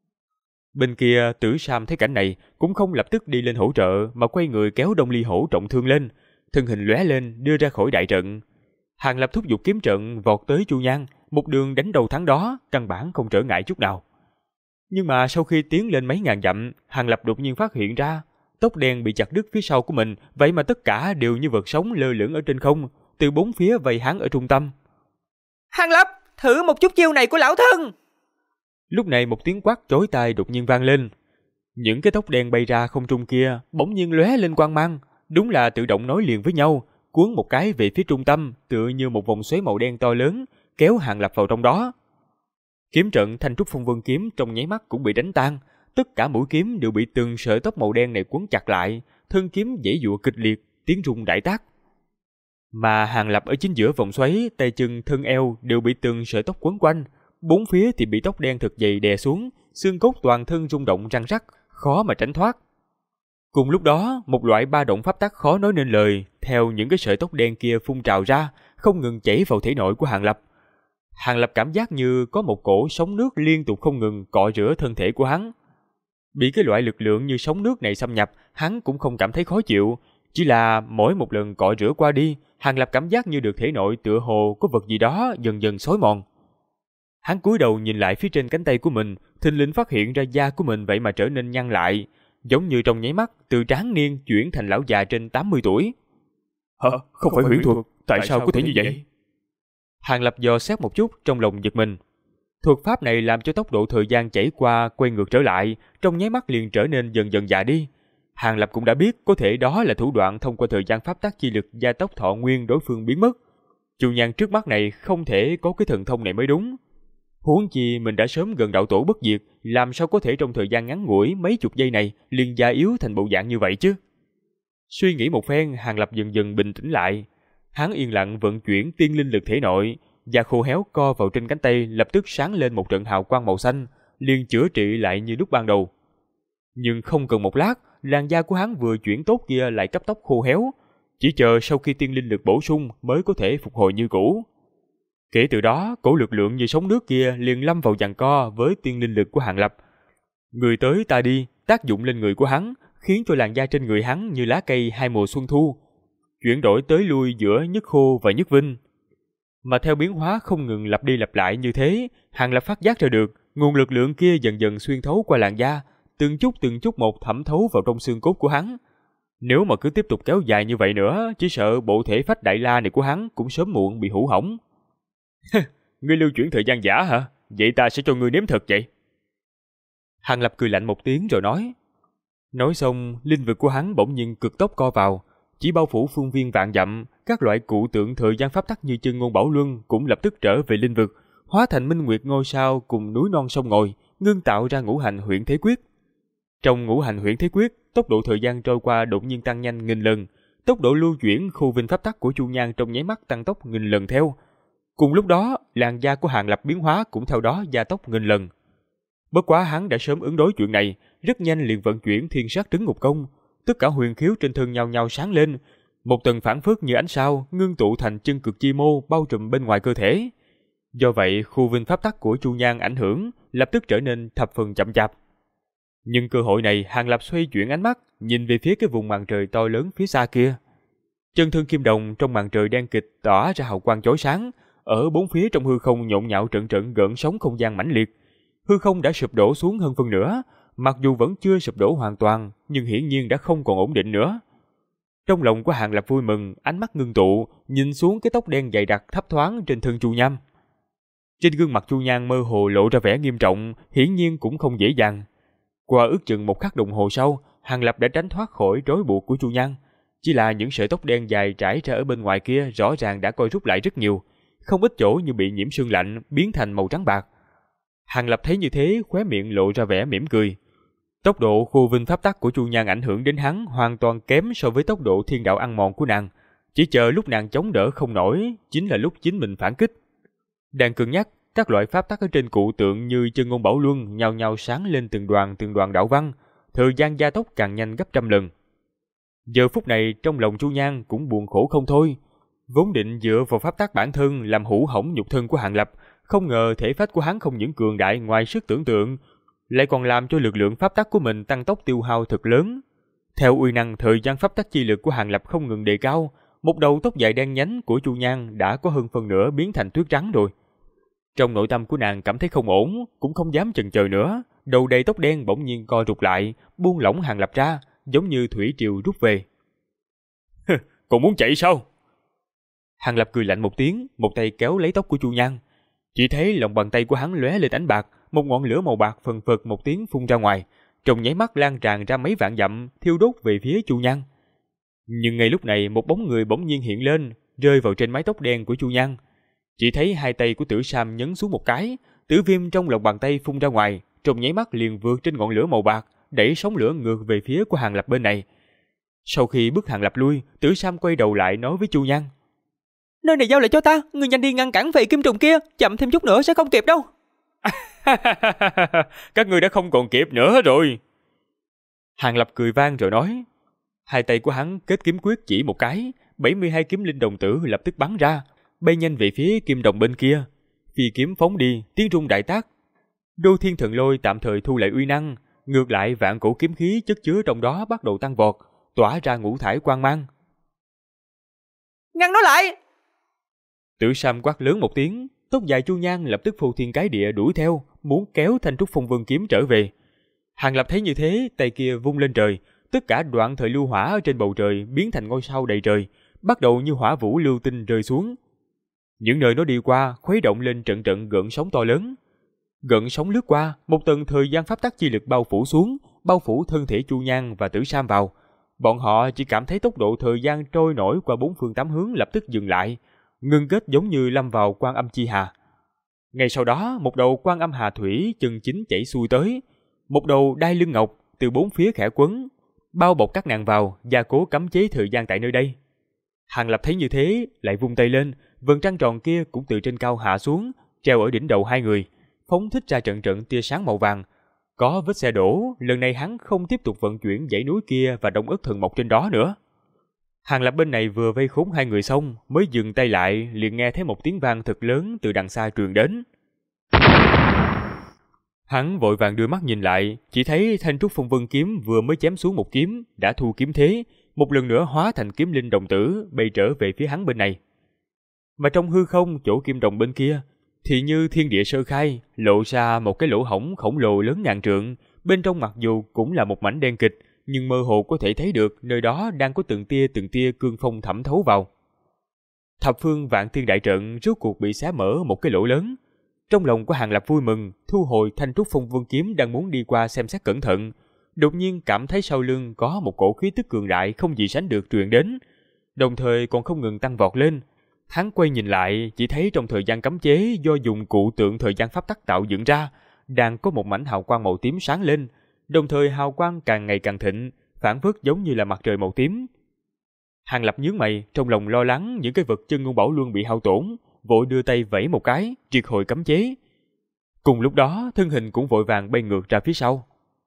Bên kia, Tử Sam thấy cảnh này cũng không lập tức đi lên hỗ trợ, mà quay người kéo Đông Ly Hổ trọng thương lên, thân hình lóe lên đưa ra khỏi đại trận. Hàng Lập thúc giục kiếm trận vọt tới Chu Nhan, một đường đánh đầu thắng đó, căn bản không trở ngại chút nào. Nhưng mà sau khi tiến lên mấy ngàn dặm, Hàng Lập đột nhiên phát hiện ra, tóc đen bị chặt đứt phía sau của mình, vậy mà tất cả đều như vật sống lơ lửng ở trên không, từ bốn phía vây hắn ở trung tâm. Hàng Lập, thử một chút chiêu này của lão thân! Lúc này một tiếng quát chói tai đột nhiên vang lên. Những cái tóc đen bay ra không trung kia bỗng nhiên lóe lên quang mang, đúng là tự động nối liền với nhau, cuốn một cái về phía trung tâm, tựa như một vòng xoáy màu đen to lớn, kéo Hàng Lập vào trong đó. Kiếm trận thanh trúc phong vân kiếm trong nháy mắt cũng bị đánh tan, tất cả mũi kiếm đều bị từng sợi tóc màu đen này quấn chặt lại, thân kiếm giãy giụa kịch liệt, tiếng rung đại tác. Mà Hàng Lập ở chính giữa vòng xoáy, tay chân thân eo đều bị từng sợi tóc quấn quanh, bốn phía thì bị tóc đen thật dày đè xuống, xương cốt toàn thân rung động răng rắc, khó mà tránh thoát. Cùng lúc đó, một loại ba động pháp tắc khó nói nên lời, theo những cái sợi tóc đen kia phun trào ra, không ngừng chảy vào thể nội của Hàng Lập. Hàng Lập cảm giác như có một cổ sóng nước liên tục không ngừng cọ rửa thân thể của hắn. Bị cái loại lực lượng như sóng nước này xâm nhập, hắn cũng không cảm thấy khó chịu, chỉ là mỗi một lần cọ rửa qua đi, Hàng Lập cảm giác như được thể nội tựa hồ có vật gì đó dần dần xói mòn. Hắn cúi đầu nhìn lại phía trên cánh tay của mình, thình lình phát hiện ra da của mình vậy mà trở nên nhăn lại, giống như trong nháy mắt từ tráng niên chuyển thành lão già trên 80 tuổi. Hả? Không phải huyễn thuật, tại sao có thể như vậy? Hàng Lập dò xét một chút, trong lòng giật mình. Thuật pháp này làm cho tốc độ thời gian chảy qua quay ngược trở lại, trong nháy mắt liền trở nên dần dần già đi. Hàng Lập cũng đã biết có thể đó là thủ đoạn thông qua thời gian pháp tắc chi lực gia tốc thọ nguyên đối phương biến mất. Chu Nhan trước mắt này không thể có cái thần thông này mới đúng. Huống chi mình đã sớm gần đạo tổ bất diệt, làm sao có thể trong thời gian ngắn ngủi mấy chục giây này liền già yếu thành bộ dạng như vậy chứ? Suy nghĩ một phen, Hàng Lập dần dần bình tĩnh lại. Hắn yên lặng vận chuyển tiên linh lực thể nội, da khô héo co vào trên cánh tay lập tức sáng lên một trận hào quang màu xanh, liền chữa trị lại như lúc ban đầu. Nhưng không cần một lát, làn da của hắn vừa chuyển tốt kia lại cấp tốc khô héo, chỉ chờ sau khi tiên linh lực bổ sung mới có thể phục hồi như cũ. Kể từ đó, cổ lực lượng như sóng nước kia liền lâm vào giằng co với tiên linh lực của Hàng Lập. Người tới ta đi, tác dụng lên người của hắn, khiến cho làn da trên người hắn như lá cây hai mùa xuân thu, chuyển đổi tới lui giữa nhức khô và nhức vinh. Mà theo biến hóa không ngừng lặp đi lặp lại như thế, Hàng Lập phát giác ra được, nguồn lực lượng kia dần dần xuyên thấu qua làn da, từng chút một thẩm thấu vào trong xương cốt của hắn. Nếu mà cứ tiếp tục kéo dài như vậy nữa, chỉ sợ bộ thể phách đại la này của hắn cũng sớm muộn bị hủ hỏng. Ngươi lưu chuyển thời gian giả hả? Vậy ta sẽ cho ngươi nếm thực vậy. Hàng Lập cười lạnh một tiếng rồi nói. Nói xong, linh vực của hắn bỗng nhiên cực tốc co vào, chỉ bao phủ phương viên vạn dặm, các loại cụ tượng thời gian pháp tắc như chân ngôn bảo luân cũng lập tức trở về linh vực, hóa thành minh nguyệt ngôi sao cùng núi non sông ngòi, ngưng tạo ra ngũ hành huyễn thế quyết. Trong ngũ hành huyễn thế quyết, tốc độ thời gian trôi qua đột nhiên tăng nhanh nghìn lần, tốc độ lưu chuyển khu vinh pháp tắc của Chu Nhan trong nháy mắt tăng tốc nghìn lần theo. Cùng lúc đó, làn da của Hàng Lập biến hóa cũng theo đó gia tốc nghìn lần. Bất quá hắn đã sớm ứng đối chuyện này, rất nhanh liền vận chuyển thiên sát trấn ngục công, tất cả huyền khiếu trên thân nhau nhau sáng lên, một tầng phản phất như ánh sao ngưng tụ thành chân cực chi mô bao trùm bên ngoài cơ thể. Do vậy, khu vinh pháp tắc của Chu Nhan ảnh hưởng lập tức trở nên thập phần chậm chạp. Nhưng cơ hội này, Hàng Lập xoay chuyển ánh mắt, nhìn về phía cái vùng màn trời to lớn phía xa kia. Chân thân kim đồng trong màn trời đen kịch tỏa ra hào quang chói sáng, ở bốn phía trong hư không nhộn nhạo trận trận gợn sóng không gian mãnh liệt. Hư không đã sụp đổ xuống hơn phân nửa, mặc dù vẫn chưa sụp đổ hoàn toàn, nhưng hiển nhiên đã không còn ổn định nữa. Trong lòng của Hàng Lập vui mừng, ánh mắt ngưng tụ, nhìn xuống cái tóc đen dày đặc thấp thoáng trên thân Chu Nhan. Trên gương mặt Chu Nhan mơ hồ lộ ra vẻ nghiêm trọng, hiển nhiên cũng không dễ dàng. Qua ước chừng một khắc đồng hồ sau, Hàng Lập đã tránh thoát khỏi trói buộc của Chu Nhan. Chỉ là những sợi tóc đen dài trải ra ở bên ngoài kia rõ ràng đã co rút lại rất nhiều, không ít chỗ như bị nhiễm sương lạnh biến thành màu trắng bạc. Hàng Lập thấy như thế, khóe miệng lộ ra vẻ mỉm cười. Tốc độ khu vinh pháp tắc của Chu Nhan ảnh hưởng đến hắn hoàn toàn kém so với tốc độ thiên đạo ăn mòn của nàng. Chỉ chờ lúc nàng chống đỡ không nổi, chính là lúc chính mình phản kích. Đang cân nhắc, các loại pháp tắc ở trên cụ tượng như chân ngôn bảo luân nhao nhao sáng lên từng đoàn đạo văn, thời gian gia tốc càng nhanh gấp trăm lần. Giờ phút này trong lòng Chu Nhan cũng buồn khổ không thôi. Vốn định dựa vào pháp tắc bản thân làm hủ hỏng nhục thân của Hàng Lập, không ngờ thể phách của hắn không những cường đại ngoài sức tưởng tượng, lại còn làm cho lực lượng pháp tắc của mình tăng tốc tiêu hao thật lớn. Theo uy năng thời gian pháp tắc chi lực của Hàng Lập không ngừng đề cao, một đầu tóc dài đen nhánh của Chu Nhan đã có hơn phần nửa biến thành tuyết trắng rồi. Trong nội tâm của nàng cảm thấy không ổn, cũng không dám chần chờ nữa, đầu đầy tóc đen bỗng nhiên co rụt lại, buông lỏng Hàng Lập ra, giống như thủy triều rút về. Còn muốn chạy sao? Hàng Lập cười lạnh một tiếng, một tay kéo lấy tóc của Chu Nhan. Chỉ thấy lòng bàn tay của hắn lóe lên ánh bạc, một ngọn lửa màu bạc phần phật một tiếng phun ra ngoài, trong nháy mắt lan tràn ra mấy vạn dặm, thiêu đốt về phía Chu Nhan. Nhưng ngay lúc này một bóng người bỗng nhiên hiện lên, rơi vào trên mái tóc đen của Chu Nhan. Chỉ thấy hai tay của Tử Sam nhấn xuống một cái, tử viêm trong lòng bàn tay phun ra ngoài, trong nháy mắt liền vượt trên ngọn lửa màu bạc, đẩy sóng lửa ngược về phía của Hàng Lập bên này. Sau khi bước Hàng Lập lui, Tử Sam quay đầu lại nói với Chu Nhan: Nơi này giao lại cho ta, ngươi nhanh đi ngăn cản vệ kim trùng kia, chậm thêm chút nữa sẽ không kịp đâu. Các ngươi đã không còn kịp nữa rồi. Hàng Lập cười vang rồi nói. Hai tay của hắn kết kiếm quyết chỉ một cái, 72 kiếm linh đồng tử lập tức bắn ra. bay nhanh về phía kim đồng bên kia. Phi kiếm phóng đi, tiếng rung đại tác. Đô Thiên Thần Lôi tạm thời thu lại uy năng, ngược lại vạn cổ kiếm khí chất chứa trong đó bắt đầu tăng vọt, tỏa ra ngũ thải quang mang. Ngăn nó lại! Tử Sam quát lớn một tiếng, tóc dài Chu Nhan lập tức phô thiên cái địa đuổi theo, muốn kéo Thanh Trúc Phong Vân kiếm trở về. Hàng Lập thấy như thế, tay kia vung lên trời, tất cả đoạn thời lưu hỏa ở trên bầu trời biến thành ngôi sao đầy trời, bắt đầu như hỏa vũ lưu tinh rơi xuống. Những nơi nó đi qua khuấy động lên trận trận gợn sóng to lớn. Gợn sóng lướt qua, một tầng thời gian pháp tắc chi lực bao phủ xuống, bao phủ thân thể Chu Nhan và Tử Sam vào. Bọn họ chỉ cảm thấy tốc độ thời gian trôi nổi qua bốn phương tám hướng lập tức dừng lại, ngưng kết giống như lâm vào Quan Âm Chi Hà. Ngay sau đó, một đầu Quan Âm Hà thủy chân chính chảy xuôi tới, một đầu đai lưng ngọc từ bốn phía khẽ quấn, bao bọc các nàng vào, gia cố cấm chế thời gian tại nơi đây. Hàng Lập thấy như thế, lại vung tay lên, vầng trăng tròn kia cũng từ trên cao hạ xuống, treo ở đỉnh đầu hai người, phóng thích ra trận trận tia sáng màu vàng. Có vết xe đổ, lần này hắn không tiếp tục vận chuyển dãy núi kia và đông ức thần mộc trên đó nữa. Hàng Lập bên này vừa vây khốn hai người xong, mới dừng tay lại, liền nghe thấy một tiếng vang thật lớn từ đằng xa truyền đến. Hắn vội vàng đưa mắt nhìn lại, chỉ thấy Thanh Trúc Phong Vân kiếm vừa mới chém xuống một kiếm, đã thu kiếm thế, một lần nữa hóa thành kiếm linh đồng tử, bay trở về phía hắn bên này. Mà trong hư không chỗ kim đồng bên kia, thì như thiên địa sơ khai, lộ ra một cái lỗ hổng khổng lồ lớn ngàn trượng, bên trong mặc dù cũng là một mảnh đen kịch, nhưng mơ hồ có thể thấy được nơi đó đang có từng tia cương phong thẩm thấu vào. Thập phương vạn thiên đại trận rốt cuộc bị xé mở một cái lỗ lớn. Trong lòng của Hàng Lập vui mừng, thu hồi Thanh Trúc Phong Vân kiếm đang muốn đi qua xem xét cẩn thận, đột nhiên cảm thấy sau lưng có một cổ khí tức cường đại không gì sánh được truyền đến, đồng thời còn không ngừng tăng vọt lên. Hắn quay nhìn lại, chỉ thấy trong thời gian cấm chế do dùng cụ tượng thời gian pháp tắc tạo dựng ra, đang có một mảnh hào quang màu tím sáng lên, đồng thời hào quang càng ngày càng thịnh, phản phất giống như là mặt trời màu tím. Hàng Lập nhướng mày, trong lòng lo lắng những cái vật chân ngôn bảo luân bị hao tổn, vội đưa tay vẫy một cái, triệt hồi cấm chế. Cùng lúc đó, thân hình cũng vội vàng bay ngược ra phía sau.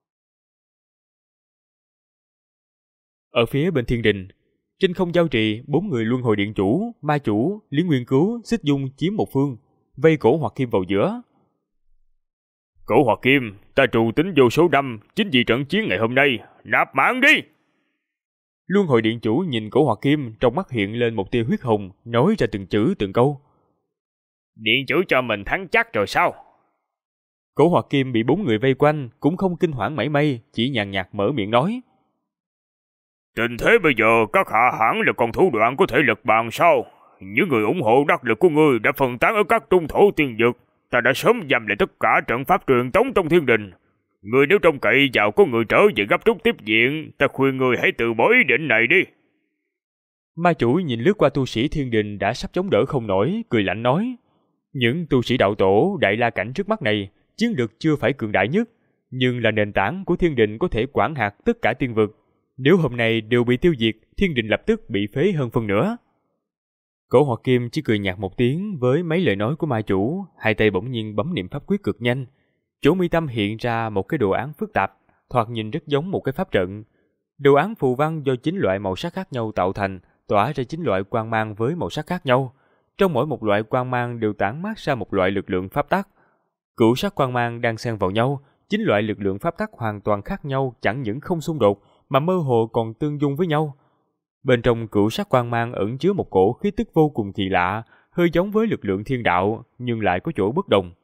Ở phía bên thiên đình, trên không giao trì, 4 người luân hồi điện chủ, ma chủ, Lý Nguyên Cứu, Xích Dung chiếm một phương, vây Cổ Hoặc Kim vào giữa. Cổ Hoặc Kim, ta trù tính vô số năm, chính vì trận chiến ngày hôm nay, nạp mạng đi! Luân hồi điện chủ nhìn Cổ Hoặc Kim, trong mắt hiện lên một tia huyết hồng, nói ra từng chữ từng câu. Điện chủ cho mình thắng chắc rồi sao? Cổ Hoặc Kim bị 4 người vây quanh, cũng không kinh hoảng mảy may, chỉ nhàn nhạt mở miệng nói. Tình thế bây giờ các hạ hẳn là còn thủ đoạn có thể lật bàn sao? Những người ủng hộ đắc lực của ngươi đã phân tán ở các trung thổ tiên vực. Ta đã sớm giam lại tất cả trận pháp truyền tống trong thiên đình. Ngươi nếu trông cậy vào có người trở về gấp rút tiếp viện, ta khuyên ngươi hãy từ bỏ ý định này đi. Ma chủ nhìn lướt qua tu sĩ thiên đình đã sắp chống đỡ không nổi, cười lạnh nói. Những tu sĩ đạo tổ, đại la cảnh trước mắt này, chiến lược chưa phải cường đại nhất, nhưng là nền tảng của thiên đình có thể quản hạt tất cả tiên vực. Nếu hôm nay đều bị tiêu diệt, thiên đình lập tức bị phế hơn phân nửa. Cổ Hoặc Kim chỉ cười nhạt một tiếng với mấy lời nói của ma chủ, hai tay bỗng nhiên bấm niệm pháp quyết cực nhanh. Chỗ mi tâm hiện ra một cái đồ án phức tạp, thoạt nhìn rất giống một cái pháp trận. Đồ án phù văn do 9 loại màu sắc khác nhau tạo thành, tỏa ra 9 loại quang mang với màu sắc khác nhau. Trong mỗi một loại quang mang đều tản mát ra một loại lực lượng pháp tắc. Cửu sắc quang mang đang xen vào nhau, 9 loại lực lượng pháp tắc hoàn toàn khác nhau, chẳng những không xung đột mà mơ hồ còn tương dung với nhau. Bên trong cửu sắc quang mang ẩn chứa một cổ khí tức vô cùng kỳ lạ, hơi giống với lực lượng thiên đạo nhưng lại có chỗ bất đồng.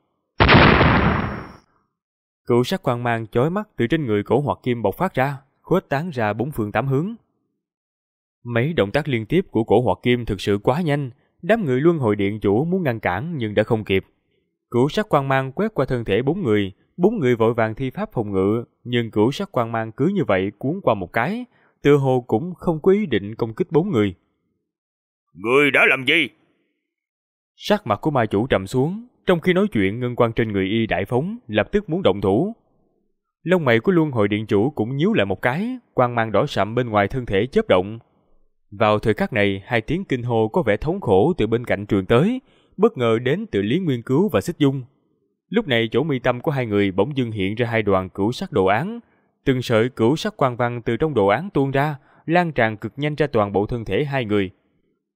Cửu sắc quang mang chói mắt từ trên người Cổ Hoặc Kim bộc phát ra, khuếch tán ra bốn phương tám hướng. Mấy động tác liên tiếp của Cổ Hoặc Kim thực sự quá nhanh, đám người luân hồi điện chủ muốn ngăn cản nhưng đã không kịp. Cửu sắc quang mang quét qua thân thể 4 người vội vàng thi pháp phòng ngự, nhưng cửu sắc quang mang cứ như vậy cuốn qua một cái, tựa hồ cũng không có ý định công kích 4 người. Ngươi đã làm gì? Sắc mặt của ma chủ trầm xuống, trong khi nói chuyện ngân quang trên người y đại phóng, lập tức muốn động thủ. Lông mày của luân hồi điện chủ cũng nhíu lại một cái, quang mang đỏ sậm bên ngoài thân thể chớp động. Vào thời khắc này, hai tiếng kinh hô có vẻ thống khổ từ bên cạnh truyền tới, bất ngờ đến từ Lý Nguyên Cứu và Xích Dung. Lúc này chỗ mi tâm của hai người bỗng dưng hiện ra hai đoàn cửu sắc đồ án, từng sợi cửu sắc quang văn từ trong đồ án tuôn ra, lan tràn cực nhanh ra toàn bộ thân thể hai người.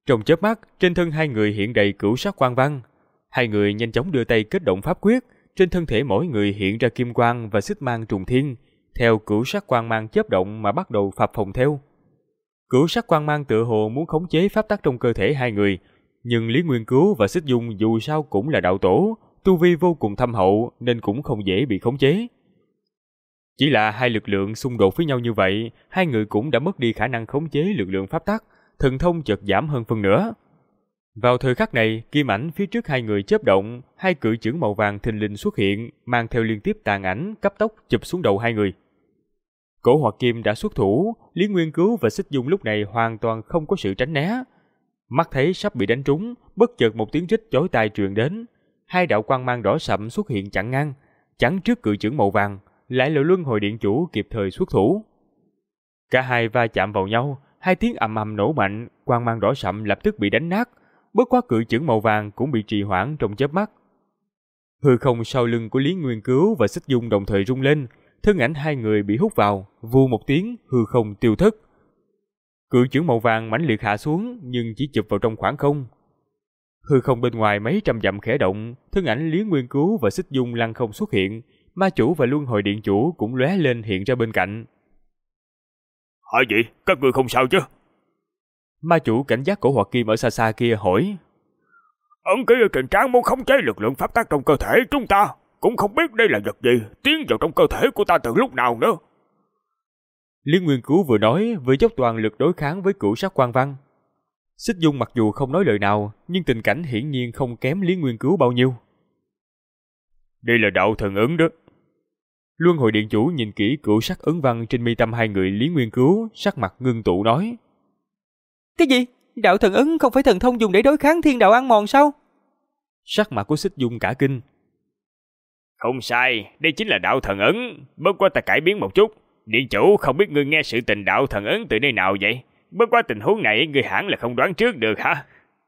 Trong chớp mắt, trên thân hai người hiện đầy cửu sắc quang văn. Hai người nhanh chóng đưa tay kết động pháp quyết, trên thân thể mỗi người hiện ra kim quang và xích mang trùng thiên, theo cửu sắc quang mang chớp động mà bắt đầu phập phồng theo. Cửu sắc quang mang tựa hồ muốn khống chế pháp tắc trong cơ thể hai người, nhưng Lý Nguyên Cứu và Xích Dung dù sao cũng là đạo tổ, tu vi vô cùng thâm hậu nên cũng không dễ bị khống chế. Chỉ là hai lực lượng xung đột với nhau như vậy, hai người cũng đã mất đi khả năng khống chế lực lượng pháp tắc, thần thông chợt giảm hơn phần nửa. Vào thời khắc này, kim ảnh phía trước hai người chớp động, hai cự chưởng màu vàng thình lình xuất hiện, mang theo liên tiếp tàn ảnh cấp tốc chụp xuống đầu hai người. Cổ Hoạt Kim đã xuất thủ, Lý Nguyên Cứu và Xích Dung lúc này hoàn toàn không có sự tránh né. Mắt thấy sắp bị đánh trúng, bất chợt một tiếng rít chói tai truyền đến, hai đạo quang mang đỏ sậm xuất hiện chặn ngang, chắn trước cự chưởng màu vàng, lại là Luân Hồi Điện Chủ kịp thời xuất thủ. Cả hai va chạm vào nhau, hai tiếng ầm ầm nổ mạnh, quang mang đỏ sậm lập tức bị đánh nát, bất quá cự chưởng màu vàng cũng bị trì hoãn trong chớp mắt. Hư không sau lưng của Lý Nguyên Cứu và Xích Dung đồng thời rung lên, thân ảnh hai người bị hút vào, vù một tiếng, hư không tiêu thất. Cự chưởng màu vàng mãnh liệt hạ xuống, nhưng chỉ chụp vào trong khoảng không. Hư không bên ngoài mấy trăm dặm khẽ động, thân ảnh Lý Nguyên Cứu và Xích Dung lăng không xuất hiện, ma chủ và Luân Hồi Điện Chủ cũng lóe lên hiện ra bên cạnh. Hả gì? Các ngươi không sao chứ? Ma chủ cảnh giác Cổ Hoạt Kim ở xa xa kia hỏi. Ẩn ký ở trên trán muốn khống chế lực lượng pháp tắc trong cơ thể chúng ta, cũng không biết đây là vật gì, tiến vào trong cơ thể của ta từ lúc nào nữa. Lý Nguyên Cứu vừa nói vừa dốc toàn lực đối kháng với cửu sắc quang văn. Xích Dung mặc dù không nói lời nào, nhưng tình cảnh hiển nhiên không kém Lý Nguyên Cứu bao nhiêu. Đây là đạo thần ấn đó. Luân Hồi Điện Chủ nhìn kỹ cửu sắc ấn văn trên mi tâm hai người Lý Nguyên Cứu, sắc mặt ngưng tụ nói. Cái gì? Đạo thần ấn không phải thần thông dùng để đối kháng thiên đạo ăn mòn sao? Sắc mặt của Xích Dung cả kinh. Không sai, đây chính là đạo thần ấn, bất quá ta cải biến một chút. Điện chủ, không biết ngươi nghe sự tình đạo thần ấn từ nơi nào vậy? Bất quá tình huống này ngươi hẳn là không đoán trước được hả?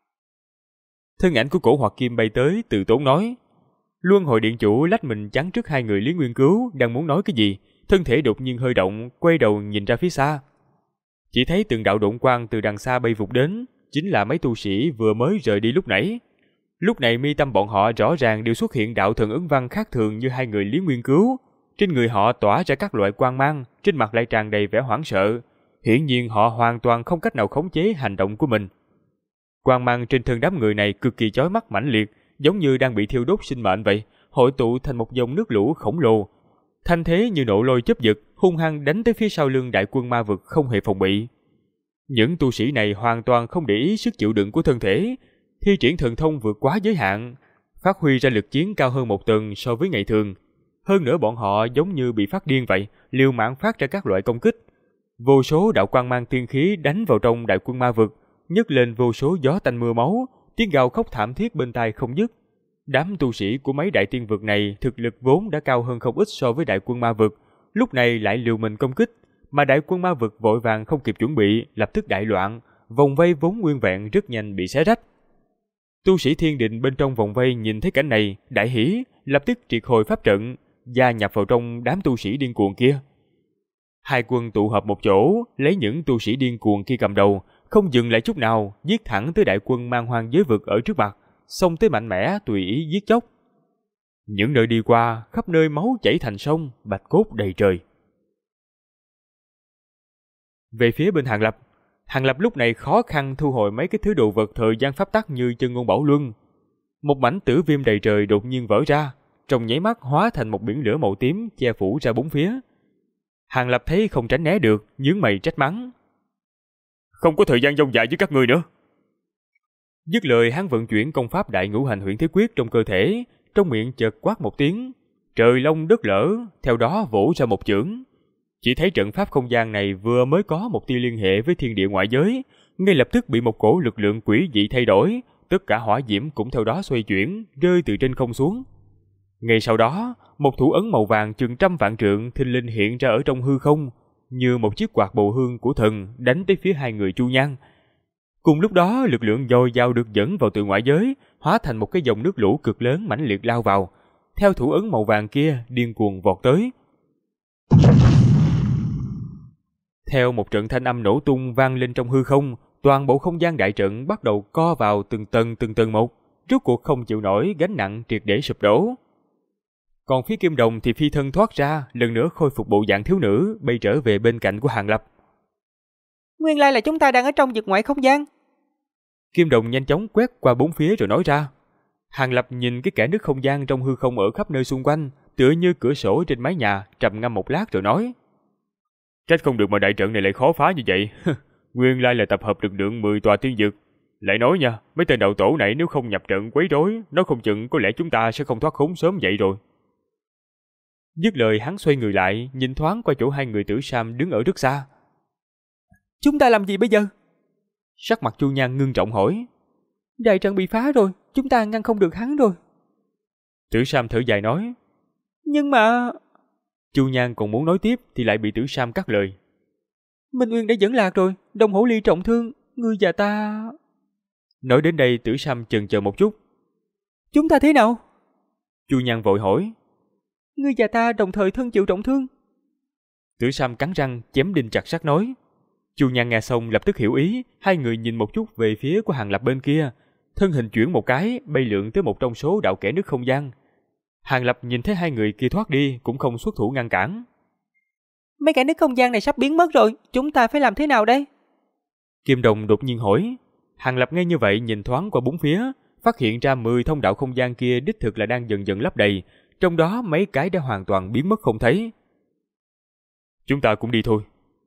Thân ảnh của Cổ Hoạt Kim bay tới, từ tốn nói. Luân Hồi Điện Chủ lách mình chắn trước hai người Lý Nguyên Cứu, đang muốn nói cái gì, thân thể đột nhiên hơi động, quay đầu nhìn ra phía xa. Chỉ thấy từng đạo độn quang từ đằng xa bay vụt đến, chính là mấy tu sĩ vừa mới rời đi lúc nãy. Lúc này mi tâm bọn họ rõ ràng đều xuất hiện đạo thần ấn văn khác thường như hai người Lý Nguyên Cứu. Trên người họ tỏa ra các loại quang mang, trên mặt lại tràn đầy vẻ hoảng sợ. Hiển nhiên họ hoàn toàn không cách nào khống chế hành động của mình. Quang mang trên thân đám người này cực kỳ chói mắt mãnh liệt, giống như đang bị thiêu đốt sinh mệnh vậy, hội tụ thành một dòng nước lũ khổng lồ. Thanh thế như nộ lôi chớp giật, hung hăng đánh tới phía sau lưng đại quân ma vực không hề phòng bị. Những tu sĩ này hoàn toàn không để ý sức chịu đựng của thân thể, thi triển thần thông vượt quá giới hạn, phát huy ra lực chiến cao hơn một tầng so với ngày thường. Hơn nữa bọn họ giống như bị phát điên vậy, liều mạng phát ra các loại công kích. Vô số đạo quang mang tiên khí đánh vào trong đại quân ma vực, nhấc lên vô số gió tanh mưa máu, tiếng gào khóc thảm thiết bên tai không dứt. Đám tu sĩ của mấy đại tiên vực này thực lực vốn đã cao hơn không ít so với đại quân ma vực, lúc này lại liều mình công kích, mà đại quân ma vực vội vàng không kịp chuẩn bị, lập tức đại loạn, vòng vây vốn nguyên vẹn rất nhanh bị xé rách. Tu sĩ thiên định bên trong vòng vây nhìn thấy cảnh này, đại hỉ, lập tức triệt hồi pháp trận, gia nhập vào trong đám tu sĩ điên cuồng kia. Hai quân tụ hợp một chỗ, lấy những tu sĩ điên cuồng kia cầm đầu, không dừng lại chút nào, giết thẳng tới đại quân man hoang giới vực ở trước mặt, xông tới mạnh mẽ tùy ý giết chóc. Những nơi đi qua, khắp nơi máu chảy thành sông, bạch cốt đầy trời. Về phía bên Hàng Lập lúc này khó khăn thu hồi mấy cái thứ đồ vật thời gian pháp tắc như chân ngôn bảo luân. Một mảnh tử viêm đầy trời đột nhiên vỡ ra, trong nháy mắt hóa thành một biển lửa màu tím che phủ ra bốn phía. Hàng Lập thấy không tránh né được, nhướng mày trách mắng. Không có thời gian dông dại với các ngươi nữa. Dứt lời hắn vận chuyển công pháp đại ngũ hành huyễn thế quyết trong cơ thể, trong miệng chợt quát một tiếng, trời long đất lở, theo đó vỗ ra một chưởng. Chỉ thấy trận pháp không gian này vừa mới có một tia liên hệ với thiên địa ngoại giới, ngay lập tức bị một cổ lực lượng quỷ dị thay đổi, tất cả hỏa diễm cũng theo đó xoay chuyển, rơi từ trên không xuống. Ngay sau đó, một thủ ấn màu vàng chừng 100 vạn trượng thình lình hiện ra ở trong hư không, như một chiếc quạt bầu hương của thần đánh tới phía hai người Chu Nhan. Cùng lúc đó, lực lượng dồi dào được dẫn vào từ ngoại giới, hóa thành một cái dòng nước lũ cực lớn mãnh liệt lao vào, theo thủ ấn màu vàng kia điên cuồng vọt tới. Theo một trận thanh âm nổ tung vang lên trong hư không, Toàn bộ không gian đại trận bắt đầu co vào từng tầng một, rốt cuộc không chịu nổi gánh nặng triệt để sụp đổ. Còn phía Kim Đồng thì phi thân thoát ra, lần nữa khôi phục bộ dạng thiếu nữ, bay trở về bên cạnh của Hàng Lập. Nguyên lai là chúng ta đang ở trong vực ngoại không gian. Kim Đồng nhanh chóng quét qua bốn phía rồi nói ra. Hàng Lập nhìn cái kẽ nứt không gian trong hư không ở khắp nơi xung quanh, tựa như cửa sổ trên mái nhà, trầm ngâm một lát rồi nói. Trách không được mà đại trận này lại khó phá như vậy. Nguyên lai là tập hợp lực lượng 10 tòa tiên dược. Lại nói nha, mấy tên đạo tổ này nếu không nhập trận quấy rối, nó không chừng có lẽ chúng ta sẽ không thoát khốn sớm vậy rồi. Dứt lời hắn xoay người lại, nhìn thoáng qua chỗ hai người Tử Sam đứng ở rất xa. Chúng ta làm gì bây giờ? Sắc mặt Chu Nhan ngưng trọng hỏi. Đại trận bị phá rồi, chúng ta ngăn không được hắn rồi. Tử Sam thở dài nói. Nhưng mà... Chu Nhan còn muốn nói tiếp thì lại bị Tử Sam cắt lời. Minh Nguyên đã dẫn lạc rồi, Đồng Hổ Ly trọng thương, ngươi và ta... Nói đến đây Tử Sam chần chờ một chút. Chúng ta thế nào? Chu Nhan vội hỏi. Ngươi và ta đồng thời thân chịu trọng thương. Tử Sam cắn răng chém đinh chặt sắt nói. Chu Nhan nghe xong lập tức hiểu ý, hai người nhìn một chút về phía của Hàng Lập bên kia, thân hình chuyển một cái, bay lượn tới một trong số đạo kẽ nứt không gian. Hàng Lập nhìn thấy hai người kia thoát đi, cũng không xuất thủ ngăn cản. Mấy kẽ nứt không gian này sắp biến mất rồi, chúng ta phải làm thế nào đây? Kim Đồng đột nhiên hỏi. Hàng Lập nghe như vậy nhìn thoáng qua bốn phía, phát hiện ra 10 thông đạo không gian kia đích thực là đang dần dần lấp đầy, trong đó mấy cái đã hoàn toàn biến mất không thấy. Chúng ta cũng đi thôi.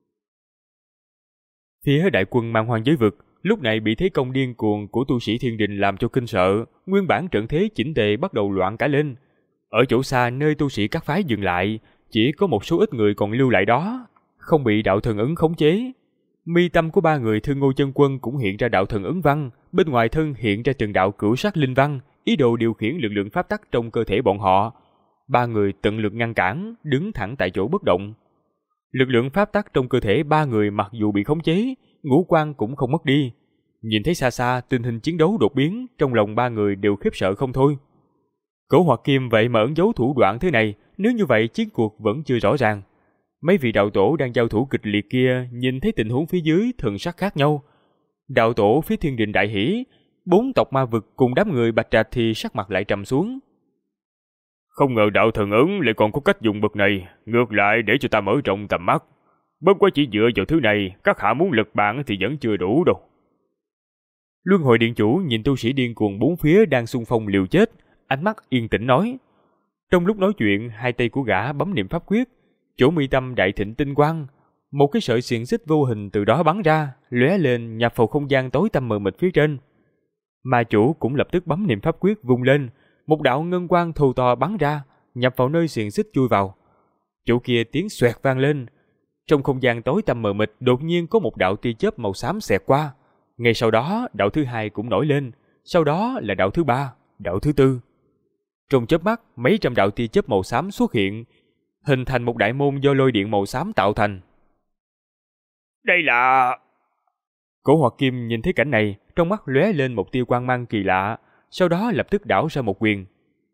Phía đại quân Man Hoang giới vực lúc này bị thế công điên cuồng của tu sĩ Thiên Đình làm cho kinh sợ, nguyên bản trận thế chỉnh tề bắt đầu loạn cả lên. Ở chỗ xa nơi tu sĩ các phái dừng lại, chỉ có một số ít người còn lưu lại đó, không bị đạo thần ấn khống chế. Mi tâm của ba người Thương Ngô Chân Quân cũng hiện ra đạo thần ấn văn, bên ngoài thân hiện ra từng đạo cửu sắc linh văn, ý đồ điều khiển lực lượng pháp tắc trong cơ thể bọn họ. Ba người tận lực ngăn cản, đứng thẳng tại chỗ bất động. Lực lượng pháp tắc trong cơ thể ba người mặc dù bị khống chế, ngũ quan cũng không mất đi. Nhìn thấy xa xa tình hình chiến đấu đột biến, trong lòng ba người đều khiếp sợ không thôi. Cổ Hoạt Kim vậy mà ẩn giấu thủ đoạn thế này, nếu như vậy chiến cuộc vẫn chưa rõ ràng. Mấy vị đạo tổ đang giao thủ kịch liệt kia nhìn thấy tình huống phía dưới thần sắc khác nhau. Đạo tổ phía Thiên Đình đại hỉ, 4 tộc ma vực cùng đám người Bạch Trạch thì sắc mặt lại trầm xuống. Không ngờ đạo thần ấn lại còn có cách dùng bậc này, ngược lại để cho ta mở rộng tầm mắt. Bất quá chỉ dựa vào thứ này, các hạ muốn lực bạn thì vẫn chưa đủ đâu. Luân Hồi Điện Chủ nhìn tu sĩ điên cuồng bốn phía đang xung phong liều chết, ánh mắt yên tĩnh nói. Trong lúc nói chuyện, hai tay của gã bấm niệm pháp quyết, chỗ mi tâm đại thịnh tinh quang, một cái sợi xiềng xích vô hình từ đó bắn ra, lóe lên nhập vào không gian tối tăm mờ mịt phía trên. Ma chủ cũng lập tức bấm niệm pháp quyết vung lên, một đạo ngân quang thô to bắn ra, nhập vào nơi xiềng xích chui vào. Chỗ kia tiếng xoẹt vang lên, trong không gian tối tăm mờ mịt đột nhiên có một đạo tia chớp màu xám xẹt qua. Ngay sau đó đạo thứ hai cũng nổi lên, sau đó là đạo thứ ba, đạo thứ tư. Trong chớp mắt mấy trăm đạo tia chớp màu xám xuất hiện, hình thành một đại môn do lôi điện màu xám tạo thành. Đây là... Cổ Hoạt Kim nhìn thấy cảnh này, trong mắt lóe lên một tia quang mang kỳ lạ, sau đó lập tức đảo ra một quyền.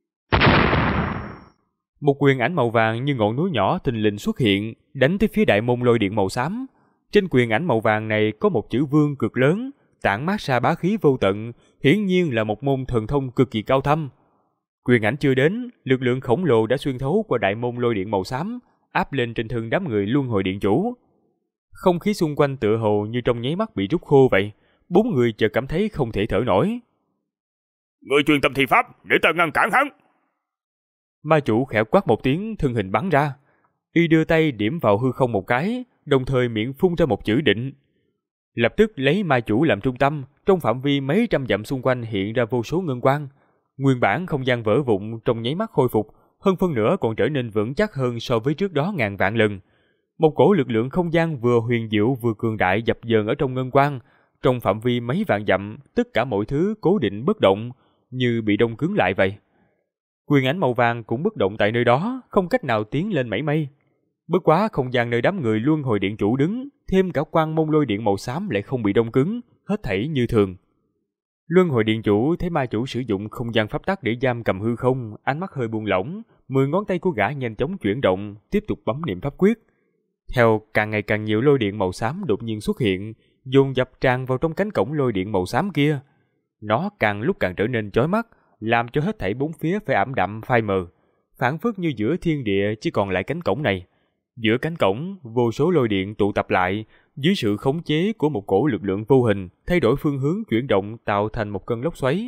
Một quyền ảnh màu vàng như ngọn núi nhỏ thình lình xuất hiện, đánh tới phía đại môn lôi điện màu xám. Trên quyền ảnh màu vàng này có một chữ vương cực lớn, tản mát ra bá khí vô tận, hiển nhiên là một môn thần thông cực kỳ cao thâm. Quyền ảnh chưa đến, lực lượng khổng lồ đã xuyên thấu qua đại môn lôi điện màu xám, áp lên trên thân đám người Luân Hồi Điện Chủ. Không khí xung quanh tựa hồ như trong nháy mắt bị rút khô vậy, bốn người chợt cảm thấy không thể thở nổi. Người truyền tâm thi pháp, để ta ngăn cản hắn. Ma chủ khẽ quát một tiếng, thân hình bắn ra. Y đưa tay điểm vào hư không một cái, đồng thời miệng phun ra một chữ định. Lập tức lấy ma chủ làm trung tâm, trong phạm vi mấy trăm dặm xung quanh hiện ra vô số ngân quang. Nguyên bản không gian vỡ vụn trong nháy mắt khôi phục, hơn phân nửa còn trở nên vững chắc hơn so với trước đó ngàn vạn lần. Một cổ lực lượng không gian vừa huyền diệu vừa cường đại dập dờn ở trong ngân quang, trong phạm vi mấy vạn dặm, tất cả mọi thứ cố định bất động, như bị đông cứng lại vậy. Quyền ảnh màu vàng cũng bất động tại nơi đó, không cách nào tiến lên mảy may. Bất quá không gian nơi đám người Luân Hồi Điện Chủ đứng, thêm cả quang môn lôi điện màu xám lại không bị đông cứng, hết thảy như thường. Luân Hồi Điện Chủ thấy ma chủ sử dụng không gian pháp tắc để giam cầm hư không, ánh mắt hơi buông lỏng, 10 ngón tay của gã nhanh chóng chuyển động, tiếp tục bấm niệm pháp quyết. Theo càng ngày càng nhiều lôi điện màu xám đột nhiên xuất hiện, dồn dập tràn vào trong cánh cổng lôi điện màu xám kia. Nó càng lúc càng trở nên chói mắt, làm cho hết thảy bốn phía phải ảm đạm phai mờ, phảng phất như giữa thiên địa chỉ còn lại cánh cổng này. Giữa cánh cổng, vô số lôi điện tụ tập lại, dưới sự khống chế của một cổ lực lượng vô hình, thay đổi phương hướng chuyển động tạo thành một cơn lốc xoáy.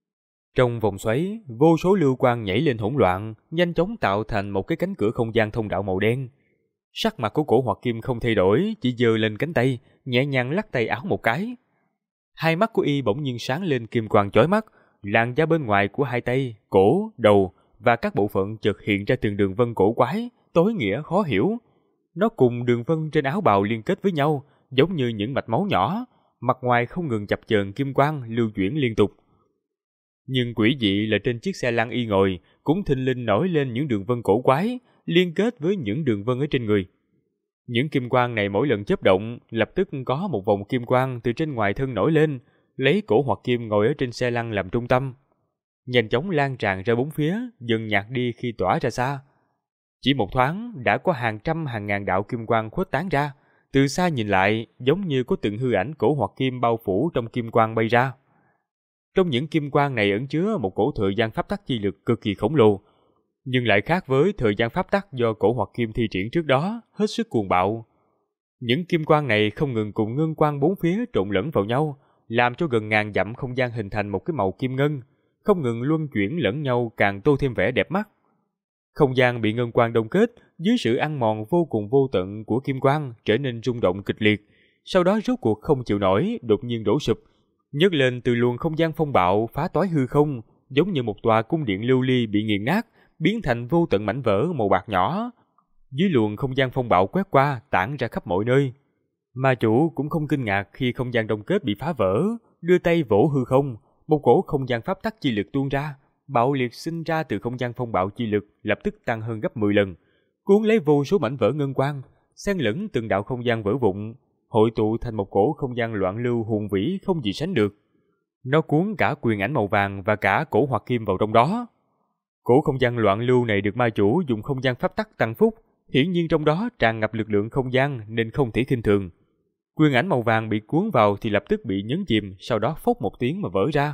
Trong vòng xoáy, vô số lưu quang nhảy lên hỗn loạn, nhanh chóng tạo thành một cái cánh cửa không gian thông đạo màu đen. Sắc mặt của Cổ Hoạt Kim không thay đổi, chỉ giơ lên cánh tay, nhẹ nhàng lắc tay áo một cái. Hai mắt của y bỗng nhiên sáng lên kim quang chói mắt, làn da bên ngoài của hai tay, cổ, đầu và các bộ phận chợt hiện ra từng đường vân cổ quái, tối nghĩa khó hiểu. Nó cùng đường vân trên áo bào liên kết với nhau, giống như những mạch máu nhỏ, mặt ngoài không ngừng chập chờn kim quang lưu chuyển liên tục. Nhưng quỷ dị là trên chiếc xe lăn y ngồi cũng thình lình nổi lên những đường vân cổ quái, liên kết với những đường vân ở trên người. Những kim quang này mỗi lần chớp động, lập tức có một vòng kim quang từ trên ngoài thân nổi lên, lấy Cổ Hoạt Kim ngồi ở trên xe lăn làm trung tâm. Nhanh chóng lan tràn ra bốn phía, dần nhạt đi khi tỏa ra xa. Chỉ một thoáng đã có hàng trăm hàng ngàn đạo kim quang khuếch tán ra, từ xa nhìn lại giống như có từng hư ảnh Cổ Hoạt Kim bao phủ trong kim quang bay ra. Trong những kim quang này ẩn chứa một cổ thời gian pháp tắc chi lực cực kỳ khổng lồ, nhưng lại khác với thời gian pháp tắc do Cổ Hoạt Kim thi triển trước đó, hết sức cuồng bạo. Những kim quang này không ngừng cùng ngân quang bốn phía trộn lẫn vào nhau, làm cho gần ngàn dặm không gian hình thành một cái màu kim ngân, không ngừng luân chuyển lẫn nhau càng tô thêm vẻ đẹp mắt. Không gian bị ngân quang đông kết dưới sự ăn mòn vô cùng vô tận của kim quang trở nên rung động kịch liệt, sau đó rốt cuộc không chịu nổi, đột nhiên đổ sụp, nhấc lên từ luồng không gian phong bạo phá toái hư không, giống như một tòa cung điện lưu ly bị nghiền nát, biến thành vô tận mảnh vỡ màu bạc nhỏ. Dưới luồng không gian phong bạo quét qua, tản ra khắp mọi nơi. Ma chủ cũng không kinh ngạc khi không gian đông kết bị phá vỡ, đưa tay vỗ hư không, một cổ không gian pháp tắc chi lực tuôn ra, bạo liệt sinh ra từ không gian phong bạo chi lực lập tức tăng hơn gấp 10 lần, cuốn lấy vô số mảnh vỡ ngân quang, xen lẫn từng đạo không gian vỡ vụn, hội tụ thành một cổ không gian loạn lưu hùng vĩ không gì sánh được. Nó cuốn cả quyền ảnh màu vàng và cả Cổ Hoạt Kim vào trong đó. Cổ không gian loạn lưu này được ma chủ dùng không gian pháp tắc tăng phúc, hiển nhiên trong đó tràn ngập lực lượng không gian nên không thể khinh thường. Quyền ảnh màu vàng bị cuốn vào thì lập tức bị nhấn chìm, sau đó phốc một tiếng mà vỡ ra.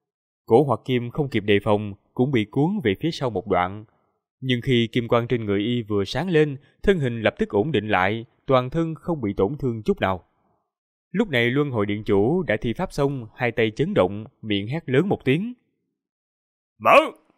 Cổ Hoạt Kim không kịp đề phòng, cũng bị cuốn về phía sau một đoạn. Nhưng khi kim quang trên người y vừa sáng lên, thân hình lập tức ổn định lại, toàn thân không bị tổn thương chút nào. Lúc này Luân Hồi Điện Chủ đã thi pháp xong, hai tay chấn động, miệng hét lớn một tiếng. Mở!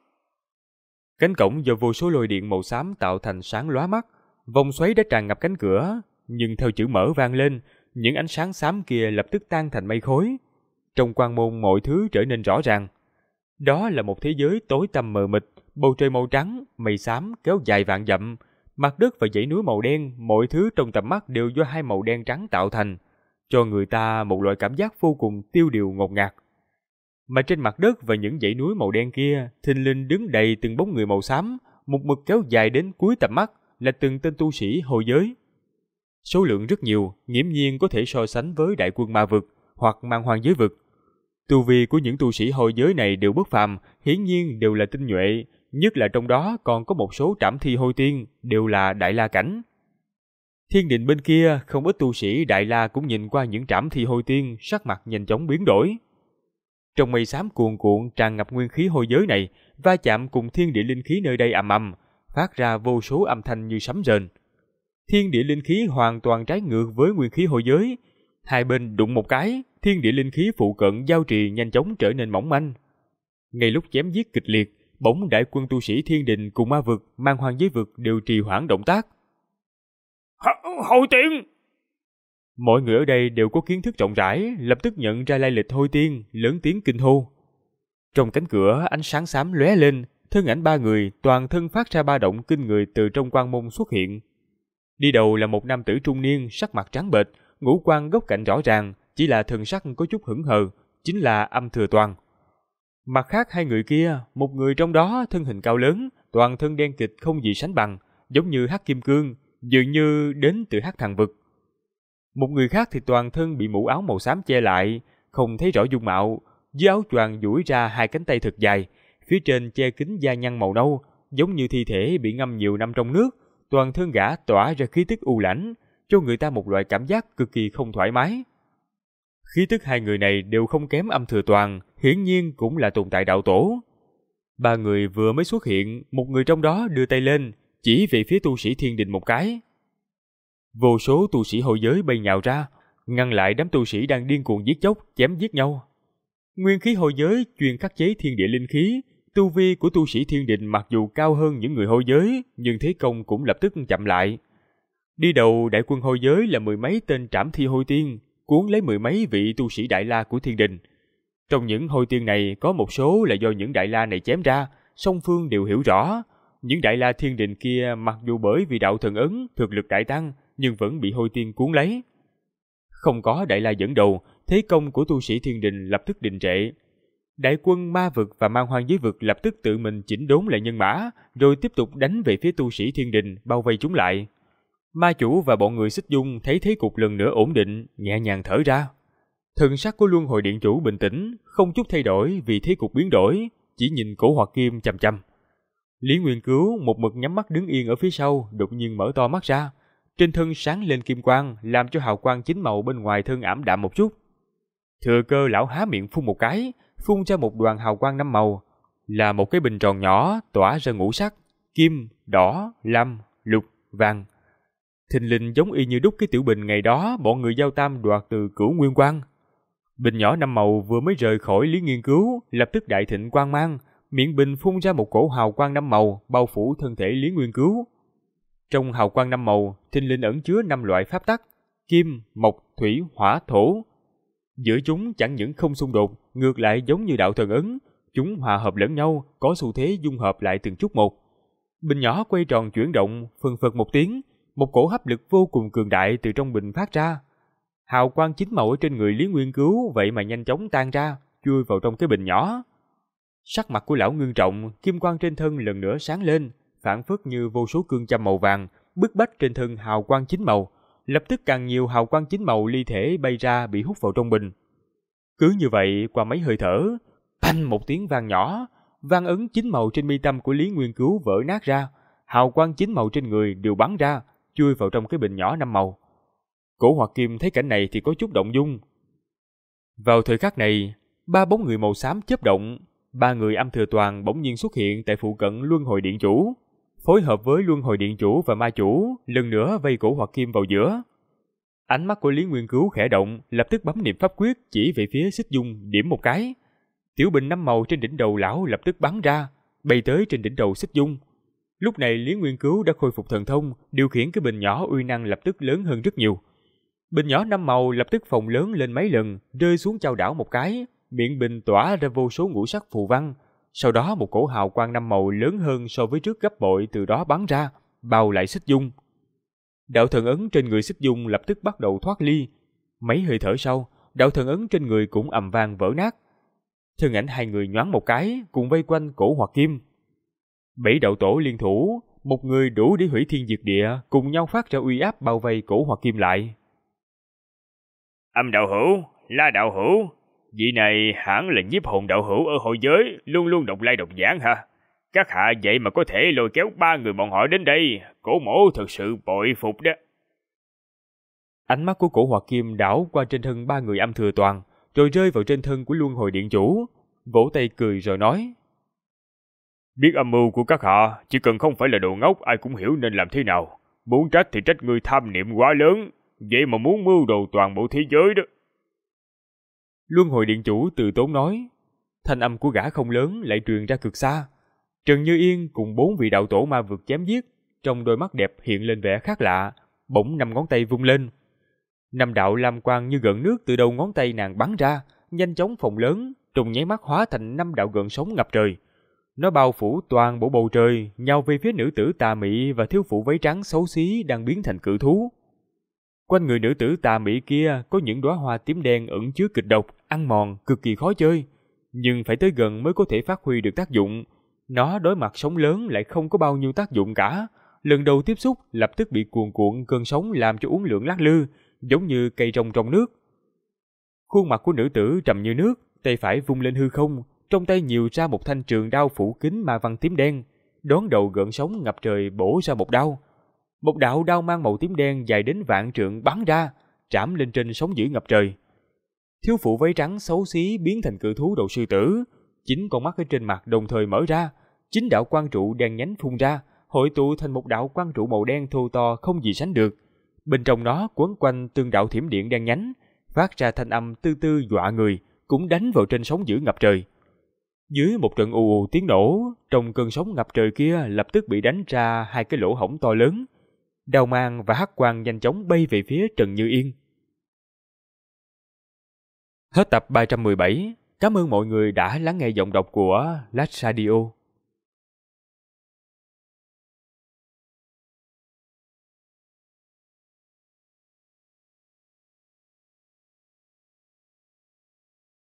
Cánh cổng do vô số lôi điện màu xám tạo thành sáng lóa mắt, vòng xoáy đã tràn ngập cánh cửa, nhưng theo chữ mở vang lên, những ánh sáng xám kia lập tức tan thành mây khói. Trong quang môn mọi thứ trở nên rõ ràng. Đó là một thế giới tối tăm mờ mịt, bầu trời màu trắng, mây xám kéo dài vạn dặm, mặt đất và dãy núi màu đen, mọi thứ trong tầm mắt đều do hai màu đen trắng tạo thành, cho người ta một loại cảm giác vô cùng tiêu điều ngột ngạt. Mà trên mặt đất và những dãy núi màu đen kia, thình lình đứng đầy từng bóng người màu xám, một mực kéo dài đến cuối tầm mắt là từng tên tu sĩ hồi giới. Số lượng rất nhiều, nghiễm nhiên có thể so sánh với đại quân ma vực hoặc man hoang giới vực. Tu vi của những tu sĩ hồi giới này đều bất phàm, hiển nhiên đều là tinh nhuệ, nhất là trong đó còn có một số trảm thi hôi tiên, đều là đại la cảnh. Thiên đình bên kia, không ít tu sĩ đại la cũng nhìn qua những trảm thi hôi tiên, sắc mặt nhanh chóng biến đổi. Trong mây xám cuồn cuộn tràn ngập nguyên khí hôi giới này, va chạm cùng thiên địa linh khí nơi đây ầm ầm, phát ra vô số âm thanh như sấm rền. Thiên địa linh khí hoàn toàn trái ngược với nguyên khí hôi giới, hai bên đụng một cái, thiên địa linh khí phụ cận giao trì nhanh chóng trở nên mỏng manh. Ngay lúc chém giết kịch liệt, bỗng đại quân tu sĩ thiên đình cùng ma vực, man hoang giới vực đều trì hoãn động tác. Hôi tiên! Mọi người ở đây đều có kiến thức rộng rãi, lập tức nhận ra lai lịch hôi tiên, lớn tiếng kinh hô. Trong cánh cửa ánh sáng xám lóe lên, thân ảnh ba người toàn thân phát ra ba động kinh người từ trong quan môn xuất hiện. Đi đầu là một nam tử trung niên, sắc mặt trắng bệch, ngũ quan góc cạnh rõ ràng, chỉ là thần sắc có chút hững hờ, chính là Âm Thừa Toàn. Mặt khác hai người kia, một người trong đó thân hình cao lớn, toàn thân đen kịt không gì sánh bằng, giống như Hắc Kim Cương, dường như đến từ Hắc Thần Vực. Một người khác thì toàn thân bị mũ áo màu xám che lại, không thấy rõ dung mạo, dưới áo choàng duỗi ra hai cánh tay thật dài, phía trên che kín da nhăn màu nâu, giống như thi thể bị ngâm nhiều năm trong nước, toàn thân gã tỏa ra khí tức u lãnh, cho người ta một loại cảm giác cực kỳ không thoải mái. Khí tức hai người này đều không kém Âm Thừa Toàn, hiển nhiên cũng là tồn tại đạo tổ. Ba người vừa mới xuất hiện, một người trong đó đưa tay lên, chỉ về phía tu sĩ Thiên Đình một cái. Vô số tu sĩ hội giới bay nhào ra, ngăn lại đám tu sĩ đang điên cuồng giết chóc, chém giết nhau. Nguyên khí hội giới chuyên khắc chế thiên địa linh khí, tu vi của tu sĩ Thiên Đình mặc dù cao hơn những người hội giới, nhưng thế công cũng lập tức chậm lại. Đi đầu đại quân hội giới là mười mấy tên trảm thi hôi tiên, cuốn lấy mười mấy vị tu sĩ Đại La của Thiên Đình. Trong những hôi tiên này có một số là do những Đại La này chém ra, song phương đều hiểu rõ. Những Đại La Thiên Đình kia mặc dù bởi vì đạo thần ấn thực lực đại tăng, nhưng vẫn bị hôi tiên cuốn lấy. Không có Đại La dẫn đầu, thế công của tu sĩ Thiên Đình lập tức đình trệ. Đại quân ma vực và man hoang giới vực lập tức tự mình chỉnh đốn lại nhân mã, rồi tiếp tục đánh về phía tu sĩ Thiên Đình, bao vây chúng lại. Ma chủ và bọn người Xích Dung thấy thế cục lần nữa ổn định, nhẹ nhàng thở ra. Thần sắc của Luân Hồi Điện Chủ bình tĩnh, không chút thay đổi vì thế cục biến đổi, chỉ nhìn Cổ Hoạt Kim chằm chằm. Lý Nguyên Cứu một mực nhắm mắt đứng yên ở phía sau, đột nhiên mở to mắt ra, trên thân sáng lên kim quang, làm cho hào quang chính màu bên ngoài thân ảm đạm một chút. Thừa cơ lão há miệng phun một cái, phun ra một đoàn hào quang 5 màu, là một cái bình tròn nhỏ tỏa ra ngũ sắc, kim, đỏ, lam, lục, vàng. Thình lình giống y như đúc cái tiểu bình ngày đó bọn người Giao Tam đoạt từ Cửu Nguyên Quang. Bình nhỏ 5 màu vừa mới rời khỏi Lý Nghiên Cứu, lập tức đại thịnh quang mang, miệng bình phun ra một cổ hào quang 5 màu bao phủ thân thể Lý Nguyên Cứu. Trong hào quang 5 màu, thình lình ẩn chứa 5 loại pháp tắc: kim, mộc, thủy, hỏa, thổ. Giữa chúng chẳng những không xung đột, ngược lại giống như đạo thần ấn, chúng hòa hợp lẫn nhau, có xu thế dung hợp lại từng chút một. Bình nhỏ quay tròn chuyển động, phừng phật một tiếng, một cổ hấp lực vô cùng cường đại từ trong bình phát ra. Hào quang 9 màu ở trên người Lý Nguyên Cứu vậy mà nhanh chóng tan ra, chui vào trong cái bình nhỏ. Sắc mặt của lão ngưng trọng, kim quang trên thân lần nữa sáng lên, phản phất như vô số cương châm màu vàng, bức bách trên thân hào quang 9 màu. Lập tức càng nhiều hào quang 9 màu ly thể bay ra bị hút vào trong bình. Cứ như vậy qua mấy hơi thở, phanh một tiếng vang nhỏ, vang ấn 9 màu trên mi tâm của Lý Nguyên Cứu vỡ nát ra, hào quang 9 màu trên người đều bắn ra, chui vào trong cái bình nhỏ 5 màu. Cổ Hoạt Kim thấy cảnh này thì có chút động dung. Vào thời khắc này, ba bóng người màu xám chớp động, ba người Âm Thừa Toàn bỗng nhiên xuất hiện tại phụ cận Luân Hồi Điện Chủ, phối hợp với Luân Hồi Điện Chủ và Ma Chủ, lần nữa vây Cổ Hoạt Kim vào giữa. Ánh mắt của Lý Nguyên Cứu khẽ động, lập tức bấm niệm pháp quyết chỉ về phía Xích Dung điểm một cái. Tiểu bình 5 màu trên đỉnh đầu lão lập tức bắn ra, bay tới trên đỉnh đầu Xích Dung. Lúc này Lý Nguyên Cứu đã khôi phục thần thông, điều khiển cái bình nhỏ uy năng lập tức lớn hơn rất nhiều. Bình nhỏ 5 màu lập tức phồng lớn lên mấy lần, rơi xuống chao đảo một cái, miệng bình tỏa ra vô số ngũ sắc phù văn. Sau đó một cổ hào quang 5 màu lớn hơn so với trước gấp bội từ đó bắn ra, bao lại Xích Dung. Đạo thần ấn trên người Xích Dung lập tức bắt đầu thoát ly. Mấy hơi thở sau, đạo thần ấn trên người cũng ầm vang vỡ nát. Thân ảnh hai người nhoáng một cái, cùng vây quanh Cổ Hoạt Kim. 7 đạo tổ liên thủ, một người đủ để hủy thiên diệt địa, cùng nhau phát ra uy áp bao vây Cổ Hoạt Kim lại. Âm đạo hữu, La đạo hữu, vị này hẳn là nhiếp hồn đạo hữu ở hội giới, luôn luôn độc lai độc giảng hả? Các hạ vậy mà có thể lôi kéo 3 người bọn họ đến đây, Cổ mỗ thật sự bội phục đó. Ánh mắt của Cổ Hoạt Kim đảo qua trên thân 3 người Âm Thừa Toàn, rồi rơi vào trên thân của Luân Hồi Điện Chủ, vỗ tay cười rồi nói: Biết âm mưu của các hạ, chỉ cần không phải là đồ ngốc, ai cũng hiểu nên làm thế nào. Muốn trách thì trách ngươi tham niệm quá lớn, vậy mà muốn mưu đồ toàn bộ thế giới đó. Luân Hồi Điện Chủ từ tốn nói. Thanh âm của gã không lớn lại truyền ra cực xa. Trần Như Yên cùng 4 vị đạo tổ ma vực chém giết, trong đôi mắt đẹp hiện lên vẻ khác lạ, bỗng 5 ngón tay vung lên. 5 đạo lam quang như gợn nước từ đầu ngón tay nàng bắn ra, nhanh chóng phồng lớn, trong nháy mắt hóa thành 5 đạo gợn sóng ngập trời. Nó bao phủ toàn bộ bầu trời, nhào về phía nữ tử tà mị và thiếu phụ váy trắng xấu xí đang biến thành cự thú. Quanh người nữ tử tà mị kia có những đóa hoa tím đen ẩn chứa kịch độc, ăn mòn, cực kỳ khó chơi, nhưng phải tới gần mới có thể phát huy được tác dụng. Nó đối mặt sóng lớn lại không có bao nhiêu tác dụng cả. Lần đầu tiếp xúc lập tức bị cuồn cuộn cơn sóng làm cho uốn lượn lắc lư, giống như cây rong trong nước. Khuôn mặt của nữ tử trầm như nước, tay phải vung lên hư không, trong tay nhiều ra một thanh trường đao phủ kín ma văn tím đen, đón đầu gợn sóng ngập trời bổ ra một đao. Một đạo đao mang màu tím đen dài đến vạn trượng bắn ra, trảm lên trên sóng dữ ngập trời. Thiếu phụ váy trắng xấu xí biến thành cự thú đầu sư tử, 9 con mắt ở trên mặt đồng thời mở ra, 9 đạo quang trụ đen nhánh phun ra, hội tụ thành một đạo quang trụ màu đen thô to không gì sánh được. Bên trong nó quấn quanh từng đạo thiểm điện đen nhánh, phát ra thanh âm tư tư dọa người, cũng đánh vào trên sóng dữ ngập trời. Dưới một trận ù ù tiếng nổ, trong cơn sóng ngập trời kia lập tức bị đánh ra 2 cái lỗ hổng to lớn. Đao mang và hắc quang nhanh chóng bay về phía Trần Như Yên. Hết tập 317. Cảm ơn mọi người đã lắng nghe giọng đọc của Last Radio.